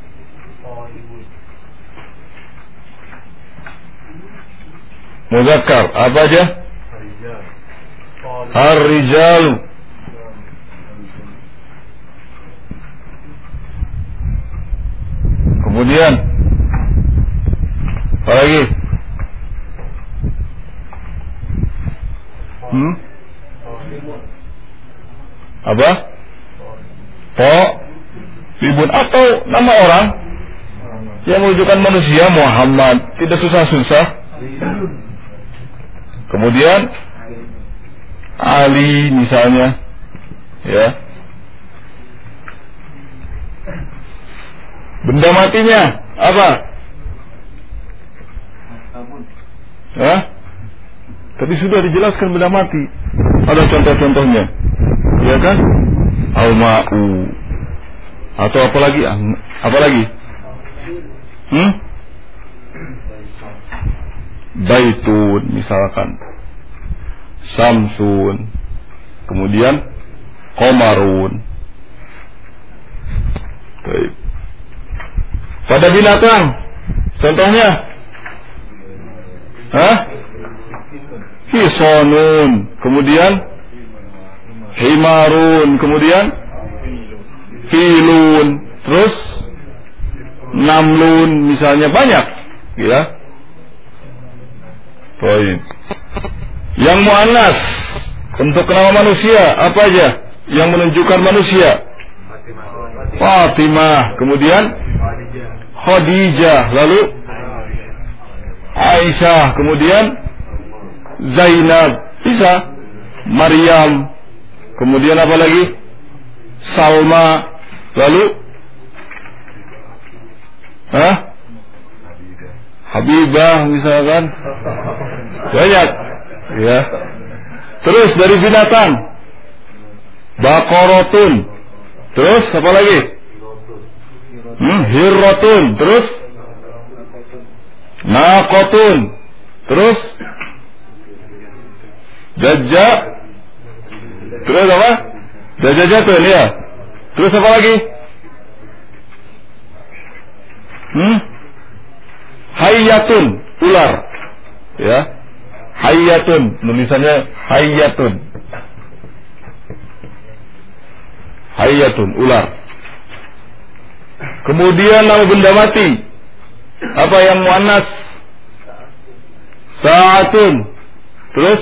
Muzakkar apa aja? Ar-rijal. Kemudian apa lagi? Apa? Ibun atau nama orang yang menunjukkan manusia, Muhammad, tidak susah-susah. Kemudian Ali misalnya, ya. Benda matinya apa? Ya? Tadi sudah dijelaskan benda mati. Ada contoh-contohnya, ya kan? Al-ma'u. Atau apa lagi? Apa lagi? Baitun misalkan. Samsun. Kemudian Qamarun. Baik. Pada binatang, contohnya, Hisonun, kemudian Himarun, kemudian Filun, terus Namlun, misalnya banyak, ya. Baik. Yang muannas, untuk nama manusia apa aja yang menunjukkan manusia? Fatimah, kemudian Khadijah, lalu Aisyah, kemudian Zainab, bisa Maryam, kemudian apa lagi? Salma, lalu Habibah misalkan, banyak, ya. Terus dari binatang, Baqaratun, terus apa lagi? Hirratun, terus Naqatun, terus terus apa? Dajjajatun, ya. Terus apa lagi? Hayyatun, ular, ya. Hayyatun, tulisannya Hayyatun. Hayyatun, ular. Kemudian nama benda mati, apa yang muannas? Sa'atun. Terus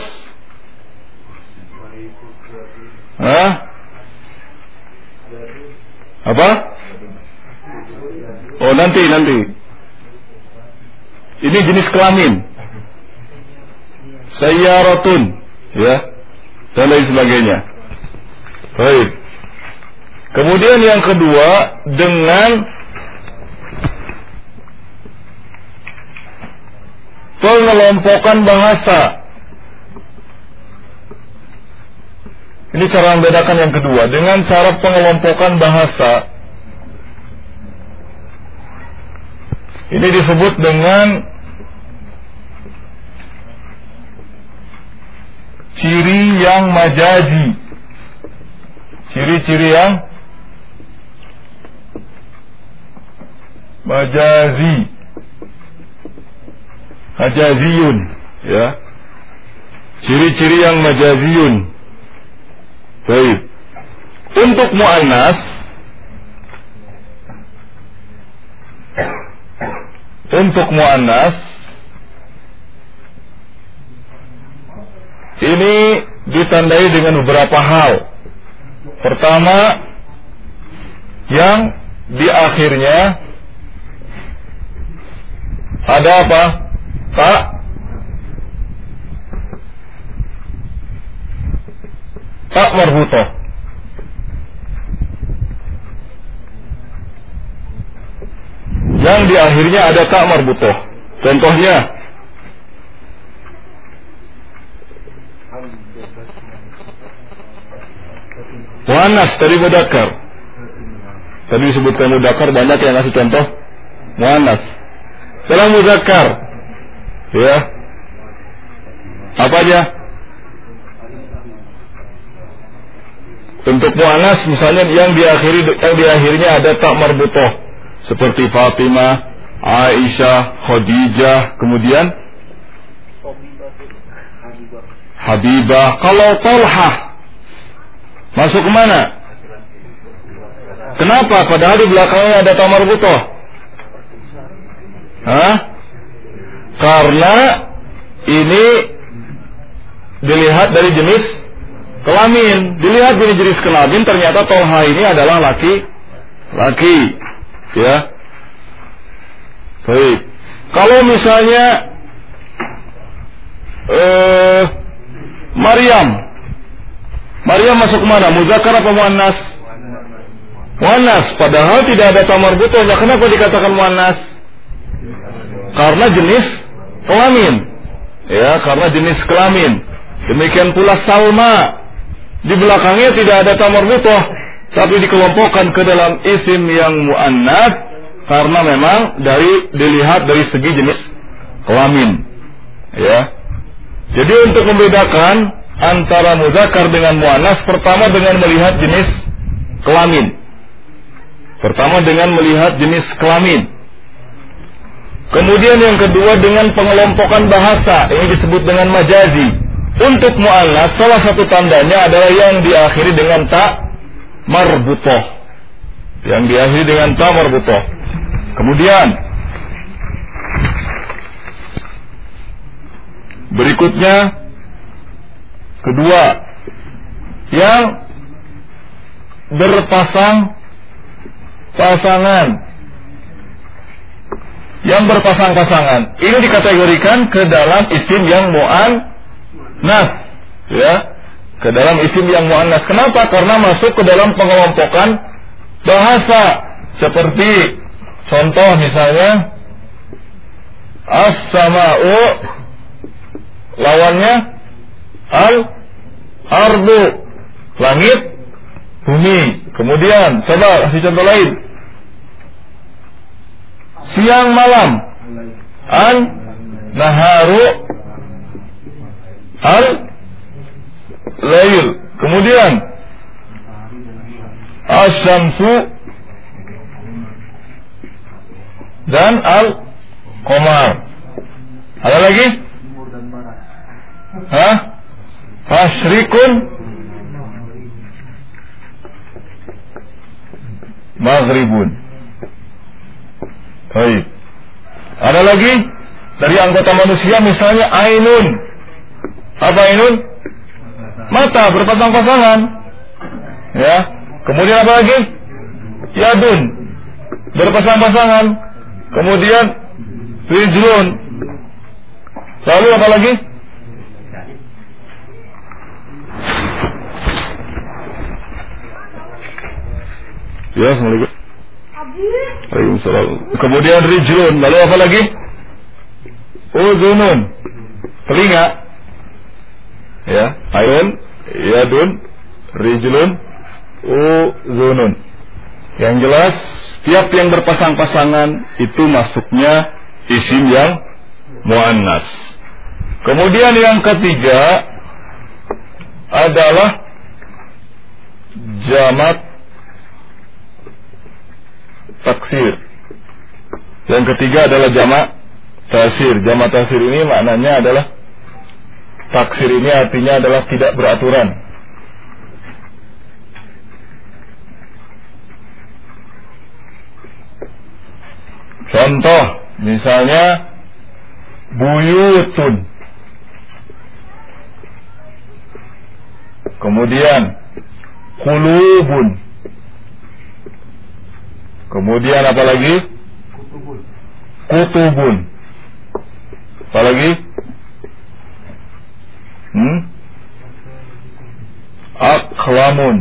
apa? Oh, nanti. Ini jenis kelamin. Sayyaratun, ya, dan lain sebagainya. Baik. Kemudian yang kedua, dengan pengelompokan bahasa. Ini cara membedakan yang kedua, dengan cara pengelompokan bahasa. Ini disebut dengan ciri yang majazi. Ciri-ciri yang majazi. Majaziyun, ya. Ciri-ciri yang majaziyun. Baik. Untuk muannas, ini ditandai dengan beberapa hal. Pertama, yang di akhirnya ada apa? Tak marbutoh. Yang di akhirnya ada tak marbutoh. Contohnya, muannas tadi mudzakkar. Tadi disebutkan mudzakkar, banyak yang ngasih contoh muannas. Dalam mudzakkar, ya, apa aja? Untuk muannas misalnya yang di akhirnya ada tak marbutoh, seperti Fatimah, Aisyah, Khadijah, kemudian Habibah. Kalau Tolhah masuk kemana? Kenapa? Padahal di belakangnya ada tak marbutoh. Karena ini dilihat dari jenis kelamin. Dilihat dari jenis kelamin, ternyata Tolha ini adalah laki, ya. Baik. Kalau misalnya Maryam masuk mana? Muzakkar apa muannas? Muannas. Padahal tidak ada ta marbutohnya. Kenapa dikatakan muannas? Karena jenis kelamin. Ya, karena jenis kelamin. Demikian pula Salma. Di belakangnya tidak ada ta marbutoh, tapi dikelompokkan ke dalam isim yang muannas karena memang dilihat dari segi jenis kelamin. Ya. Jadi untuk membedakan antara muzakkar dengan muannas, pertama dengan melihat jenis kelamin. Kemudian yang kedua dengan pengelompokan bahasa, ini disebut dengan majazi. Untuk muannas salah satu tandanya adalah yang diakhiri dengan ta marbutoh. Kemudian berikutnya kedua, yang berpasang-pasangan. Ini dikategorikan ke dalam isim yang muannas, ya, ke dalam isim yang muannas. Kenapa? Karena masuk ke dalam pengelompokan bahasa. Seperti contoh misalnya as-sama'u, lawannya al-ardu, langit, bumi. Kemudian coba kasih contoh lain. Siang malam, an-naharu, al-lail. Kemudian asy-syamsu dan al-qamar. Ada lagi? Masyrikun, maghribun. Baik. Ada lagi dari anggota manusia, misalnya ainun. Apa ainun? Mata, berpasang-pasangan. Ya. Kemudian apa lagi? Yadun, berpasang-pasangan. Kemudian rijlun. Lalu apa lagi? Ya, assalamualaikum. Waalaikumsalam. Kemudian rijlun. Lalu apa lagi? Uzunun. Telinga. Ya, ayun, yadun, rijlun, uzunun. Yang jelas, setiap yang berpasang-pasangan itu masuknya isim yang muannas. Kemudian yang ketiga adalah jamak taksir. Yang ketiga adalah jamak taksir. Jamak taksir ini maknanya adalah taksir ini artinya adalah tidak beraturan. Contoh, misalnya buyutun. Kemudian qulubun. Kemudian apa lagi? Kutubun. Apa lagi? Aqlamun.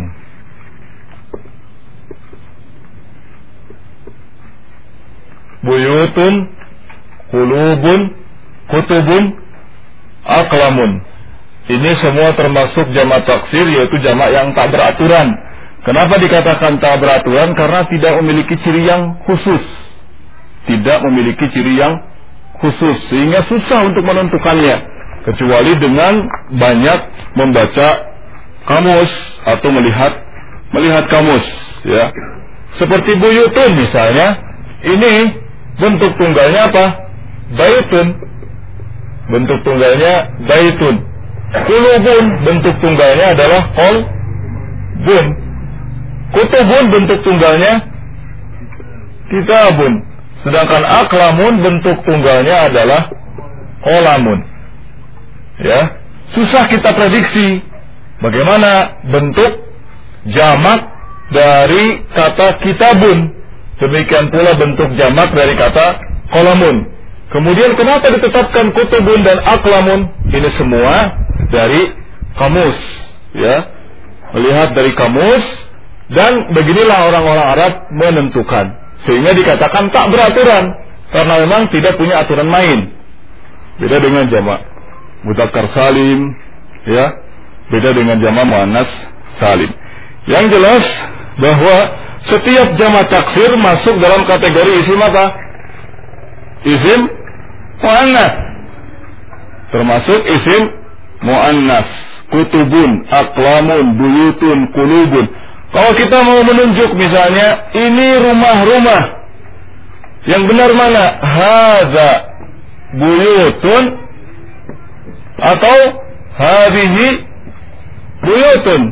Buyutun, qulubun, kutubun, aqlamun. Ini semua termasuk jamak taksir, yaitu jamak yang tak beraturan. Kenapa dikatakan tak beraturan? Karena tidak memiliki ciri yang khusus. Tidak memiliki ciri yang khusus, sehingga susah untuk menentukannya, kecuali dengan banyak membaca kamus atau melihat kamus, ya. Seperti buyutun misalnya, ini bentuk tunggalnya apa? Baitun. Bentuk tunggalnya baitun. Qulubun, bentuk tunggalnya adalah qalbun. Kutubun, bentuk tunggalnya kitabun. Sedangkan aqlamun, bentuk tunggalnya adalah qalamun. Ya, susah kita prediksi bagaimana bentuk jamak dari kata kitabun. Demikian pula bentuk jamak dari kata qalamun. Kemudian kenapa ditetapkan kutubun dan aqlamun? Ini semua dari kamus, ya. Melihat dari kamus, dan beginilah orang-orang Arab menentukan, sehingga dikatakan tak beraturan karena memang tidak punya aturan main. Beda dengan jamak mudzakkar salim, ya. Beda dengan jamak muannas salim. Yang jelas bahwa setiap jamak taksir masuk dalam kategori isim apa? Isim muannas. Termasuk isim muannas. Kutubun, aqlamun, buyutun, qulubun. Kalau kita mau menunjuk misalnya, ini rumah-rumah, yang benar mana? Hadza buyutun atau hadhihi buyutun?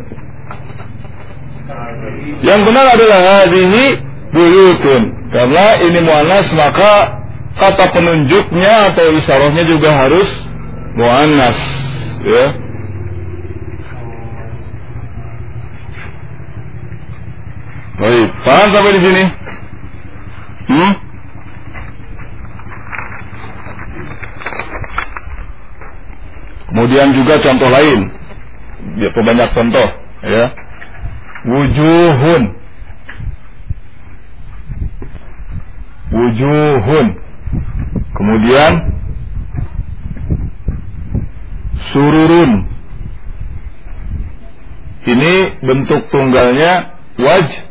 Yang benar adalah hadhihi buyutun. Karena ini muannas, maka kata penunjuknya atau isyarahnya juga harus muannas, ya. Baik, paham sampai di sini? Kemudian juga contoh lain, ya, banyak contoh, ya. Wujuhun, wujuhun. Kemudian sururun. Ini bentuk tunggalnya wajhun.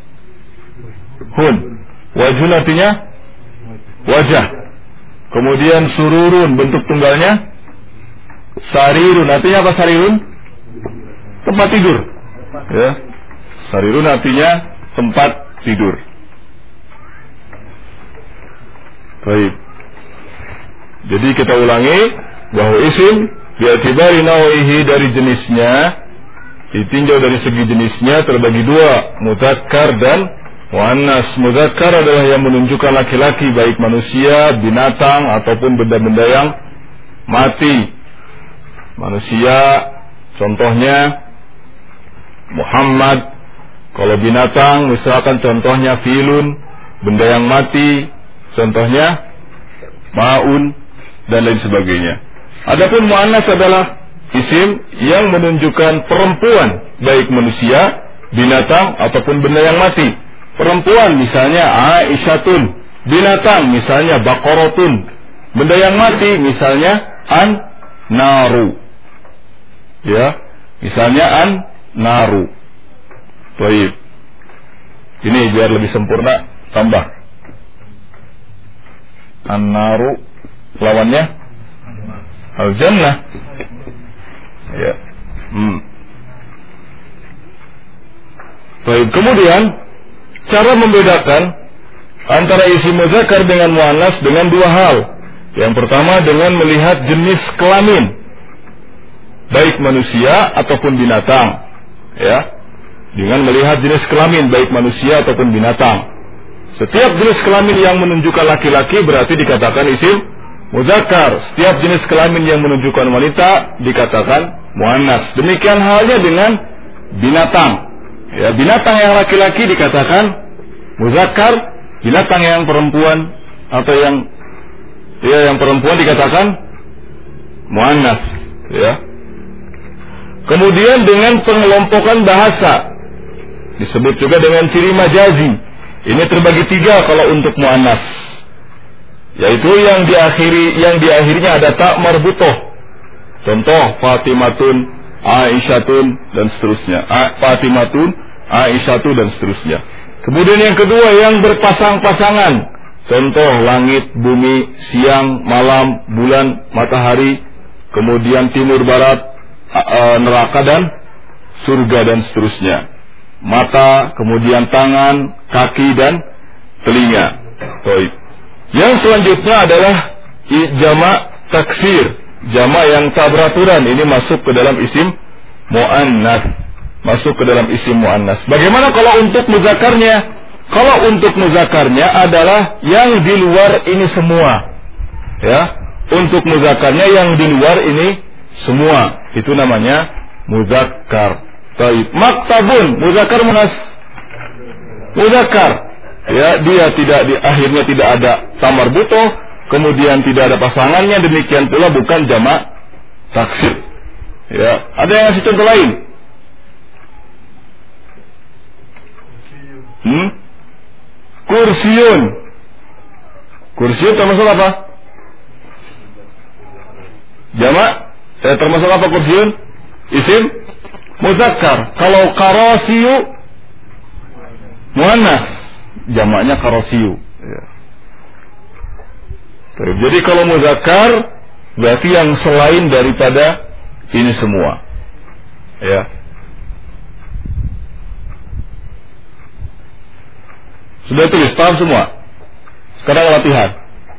Wajhun artinya wajah. Kemudian sururun, bentuk tunggalnya sarirun. Artinya apa sarirun? Tempat tidur, ya. Sarirun artinya tempat tidur. Baik. Jadi kita ulangi bahwa isim bi'atibari nawihi, dari jenisnya, ditinjau dari segi jenisnya terbagi dua, mudzakkar dan muannas. Mudzakkar adalah yang menunjukkan laki-laki, baik manusia, binatang ataupun benda-benda yang mati. Manusia contohnya Muhammad. Kalau binatang misalkan contohnya filun, benda yang mati, Contohnya maun dan lain sebagainya. Adapun muannas adalah isim yang menunjukkan perempuan, baik manusia, binatang ataupun benda yang mati. Perempuan misalnya Aisyatun, binatang misalnya Baqaratun, benda yang mati misalnya an-naru. Ya, misalnya an-naru. Baik. Ini biar lebih sempurna, tambah an-naru lawannya al-jannah. Ya. Baik, kemudian cara membedakan antara isim muzakkar dengan muannas dengan dua hal. Yang pertama dengan melihat jenis kelamin, baik manusia ataupun binatang. Ya, dengan melihat jenis kelamin baik manusia ataupun binatang. Setiap jenis kelamin yang menunjukkan laki-laki berarti dikatakan isim muzakkar. Setiap jenis kelamin yang menunjukkan wanita dikatakan muannas. Demikian halnya dengan binatang. Ya, binatang yang laki-laki dikatakan muzakkar, binatang yang perempuan atau yang perempuan dikatakan muannas. Ya. Kemudian dengan pengelompokan bahasa disebut juga dengan ciri majazi. Ini terbagi tiga kalau untuk muannas, yaitu yang di akhirnya ada ta marbutoh. Contoh Fatimatun, Aisyatun dan seterusnya. Fatimatun, Aisyatun dan seterusnya. Kemudian yang kedua yang berpasang-pasangan. Contoh langit, bumi, siang, malam, bulan, matahari, kemudian timur, barat, neraka dan surga dan seterusnya. Mata, kemudian tangan, kaki dan telinga. Baik. Yang selanjutnya adalah jamak taksir, jamak yang tak beraturan. Ini masuk ke dalam isim muannas. Masuk ke dalam isim muannas. Bagaimana kalau untuk muzakkarnya? Kalau untuk muzakkarnya adalah yang di luar ini semua. Ya, untuk muzakkarnya yang di luar ini semua. Itu namanya muzakkar. Baik, maktabun, muzakkar muannas. Muzakkar. Ya, dia akhirnya tidak ada tamar butoh, kemudian tidak ada pasangannya, demikian pula bukan jamak taksir. Ya, ada yang ngasih contoh lain? Kursiun. Kursiun termasuk apa? Jamak? Termasuk apa kursiun? Isim muzakkar. Kalau karasiyu muannas, jamaknya karasiyu. Ya. Jadi kalau muzakkar berarti yang selain daripada ini semua. Ya. Sudah tulis, paham semua? Sekarang latihan.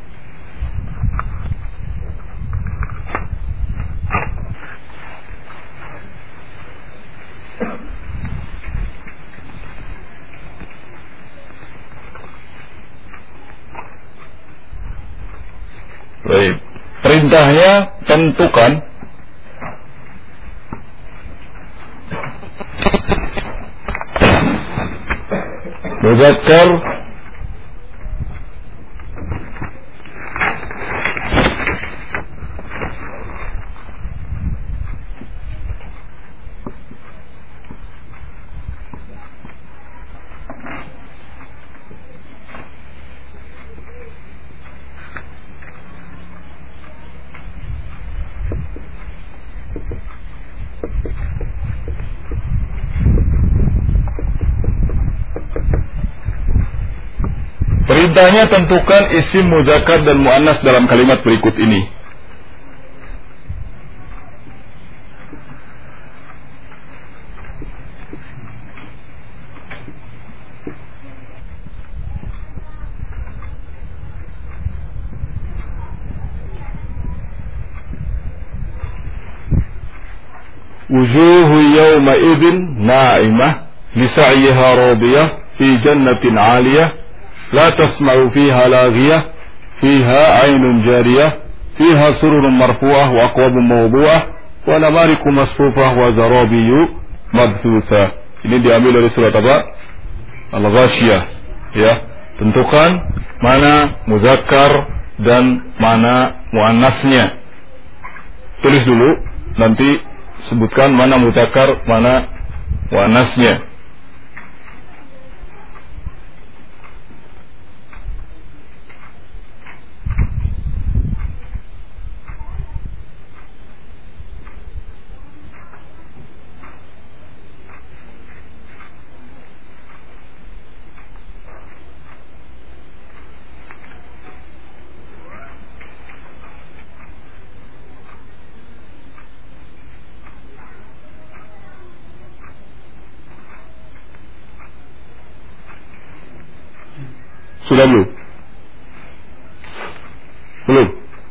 Baik. Perintahnya tentukan muzakkar Perintahnya tentukan isim muzakkar dan muannas dalam kalimat berikut ini. Wujuhu yawma idin na'imah lisa'yiha radiyah fi jannatin 'aliyah لا تسمع فيها لاغية فيها عين جارية فيها سرر مرفوعة وأكواب موضوعة ونمارق مصفوفة وزرابي مبثوثة. Ini diambil dari surat apa? Al-Ghasyiyah. Ya. Tentukan mana muzakkar dan mana muannasnya. Tulis dulu, nanti sebutkan mana muzakkar, mana muannasnya. Sudah belum? Belum?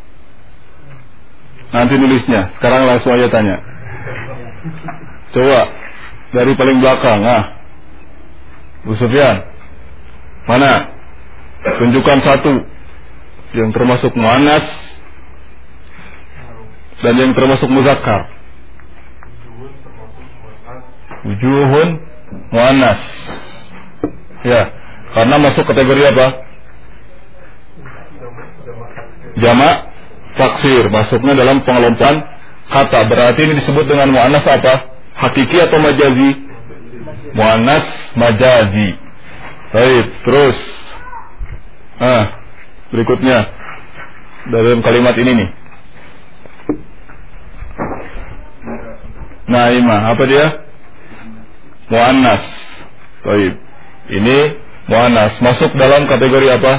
Nanti nulisnya. Sekarang langsung aja tanya. Coba dari paling belakang. Bu Sufyan, mana? Tunjukkan satu yang termasuk muannas dan yang termasuk muzakkar. Wujuhun muannas. Ya. Karena masuk kategori apa? Jamak taksir. Masuknya dalam pengelompokan kata. Berarti ini disebut dengan muannas apa? Hakiki atau majazi? Muannas majazi. Baik, terus. Berikutnya dalam kalimat ini nih. Naimah, apa dia? Muannas. Baik. Ini muannas masuk dalam kategori apa?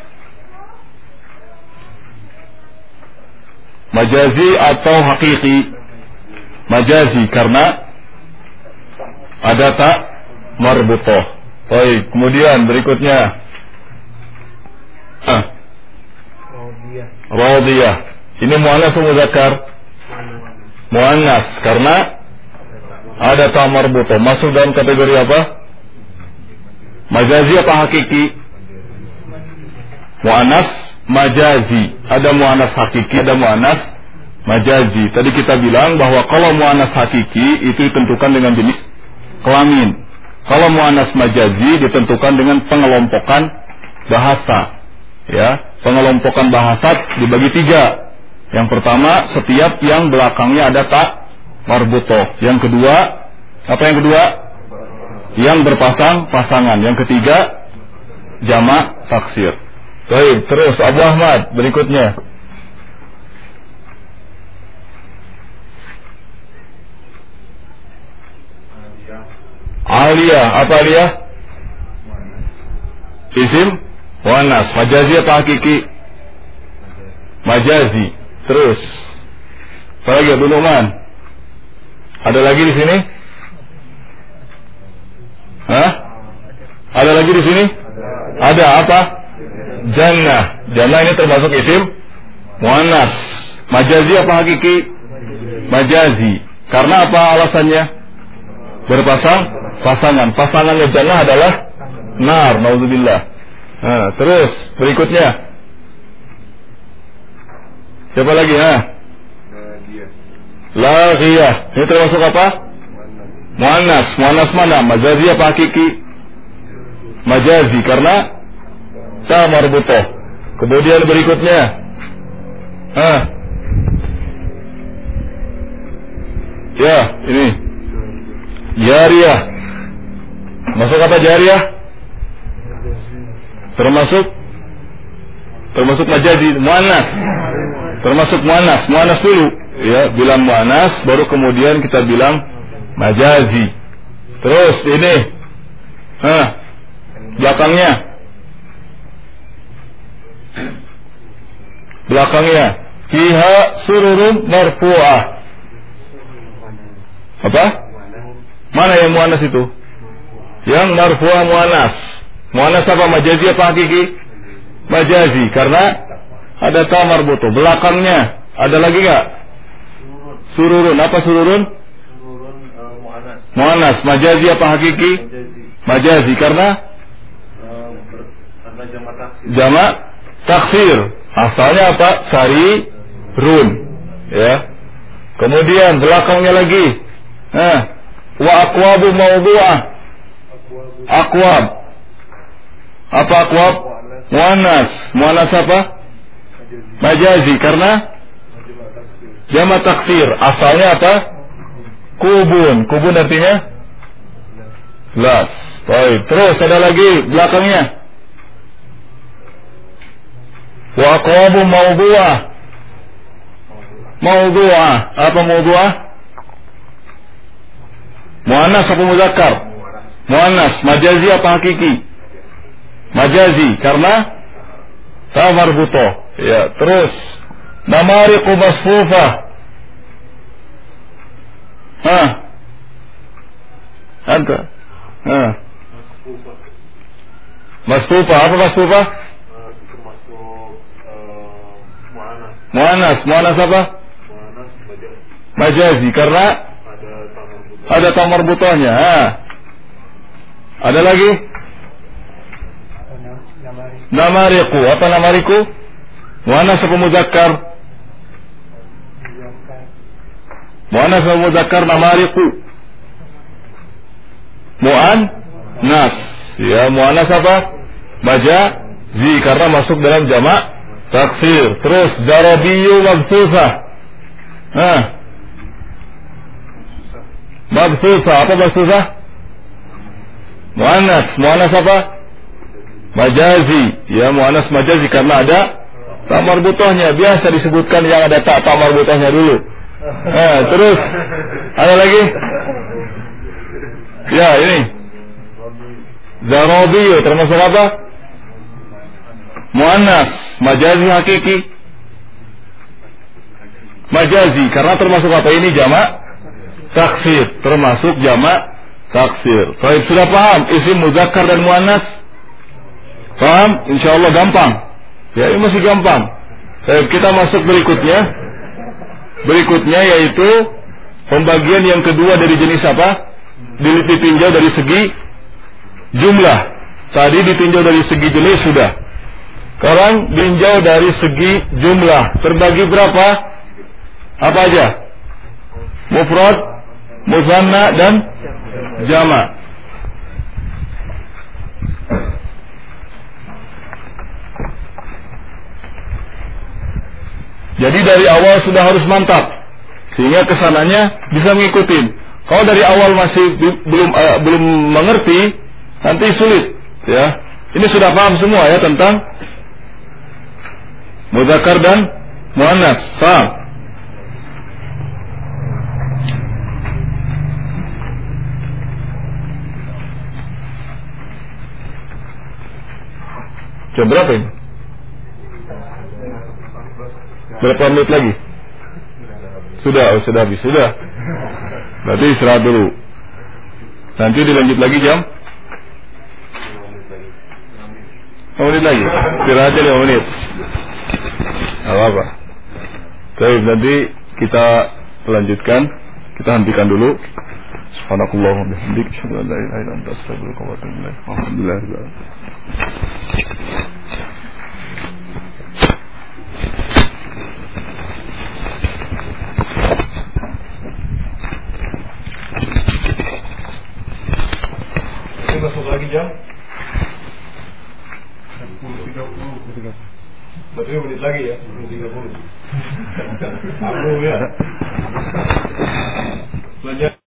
Majazi atau hakiki? Majazi karena ada tak marbutoh. Baik, kemudian berikutnya radiyah. Ini muannas atau muzakkar? Muannas karena ada tak marbutoh. Masuk dalam kategori apa? Majazi apa hakiki? Muannas majazi. Ada muannas hakiki, ada muannas majazi. Tadi kita bilang bahwa kalau muannas hakiki itu ditentukan dengan jenis kelamin. Kalau muannas majazi ditentukan dengan pengelompokan bahasa. Ya, pengelompokan bahasa dibagi 3. Yang pertama, setiap yang belakangnya ada tak marbutoh. Yang kedua, apa yang kedua? Yang berpasang-pasangan. Yang ketiga, jamak taksir. Baik, terus Abu Ahmad berikutnya. Aliyah, apa aliyah? Isim muannas. Majazi apa hakiki? Majazi. Terus apa lagi Abu Nu'man? Ada lagi di sini? Ada lagi di sini? Ada apa? Jannah. Jannah ini termasuk isim muannas. Majazi apa hakiki? Majazi. Karena apa alasannya? Pasangan. Pasangannya jannah adalah nar. Nauzubillah. Terus berikutnya. Siapa lagi? Laghiyah. Ini termasuk apa? Muannas. Muannas mana? Majazi apa hakiki? Majazi karena ta marbutoh. Kemudian berikutnya ya ini jariyah. Masuk apa jariyah? Termasuk majazi. Muannas. Termasuk muannas. Muannas dulu. Ya, bilang muannas baru kemudian kita bilang majazi. Terus ini belakangnya fiha sururun marfu'ah. Apa? Mana yang muannas itu? Yang marfu'ah muannas. Muannas apa? Majazi apa hakiki? Majazi karena ada ta marbutoh. Belakangnya ada lagi enggak? Sururun. Apa sururun? Muannas. Majazi apa hakiki? Majazi karena jamak taksir. Asalnya apa? Sarirun. Ya. Kemudian belakangnya lagi. Wa aqwabu mawdu'ah. Aqwab. Apa aqwab? muannas. Muannas apa? Majazi, karena jamak taksir. Asalnya apa? Kubun. Kubun artinya gelas. Baik. Terus ada lagi belakangnya. Wa aqwabu mawdu'ah. Mawdu'ah. Apa mawdu'ah? Muannas apa muzakkar? Muannas. Majazi apa hakiki? Majazi, karena ta marbutoh. Ya, terus namariqu masfufah. Anta. Masfufah. Apa masfufah? Muannas. Muannas apa? Majazi, karena ada ta marbutohnya. Ada lagi? Namariqu. Apa namariqu? Muannas apa muzakkar? Muannas apa muzakkar namariqu? Muannas. Ya, muannas apa? Majazi, karena masuk dalam jamak taksir. Terus zarabiyyu mabthufah. Mabthufah. Apa mabthufah? Muannas. Muannas apa? Majazi. Ya, muannas majazi, karena ada ta marbutohnya. Biasa disebutkan yang ada ta marbutohnya dulu. Terus ada lagi? Ya, ini zarabiyyu termasuk apa? Muannas. Majazi hakiki? Majazi, karena termasuk apa? Ini jamak taksir. Termasuk jamak taksir. Baik, sudah paham isim muzakkar dan muannas? Paham? Insyaallah gampang. Ya, ini masih gampang. Baik, kita masuk berikutnya. Berikutnya yaitu pembagian yang kedua dari jenis apa? Ditinjau dari segi jumlah. Tadi ditinjau dari segi jenis sudah. Sekarang ditinjau dari segi jumlah. Terbagi berapa? Apa aja? Mufrad, mutsanna, dan jamak. Jadi dari awal sudah harus mantap, sehingga kesananya bisa ngikutin. Kalau dari awal masih belum mengerti, nanti sulit. Ya, ini sudah paham semua ya tentang muzakkar dan muannas. Paham? Jam berapa ini? Berapa menit lagi? Sudah habis. Sudah. Berarti istirahat dulu. Nanti dilanjut lagi jam 5 menit lagi. Istirahat aja 5 menit. Apa-apa. Baik, nanti kita lanjutkan. Kita hentikan dulu. Subhanakallahumma wa bihamdika asyhadu an la ilaha illa anta astaghfiruka wa atubu ilaik. Alhamdulillah. Masuk lagi jam 10.30. Berarti 5 menit lagi ya, 10.30. Aku ya. Belajar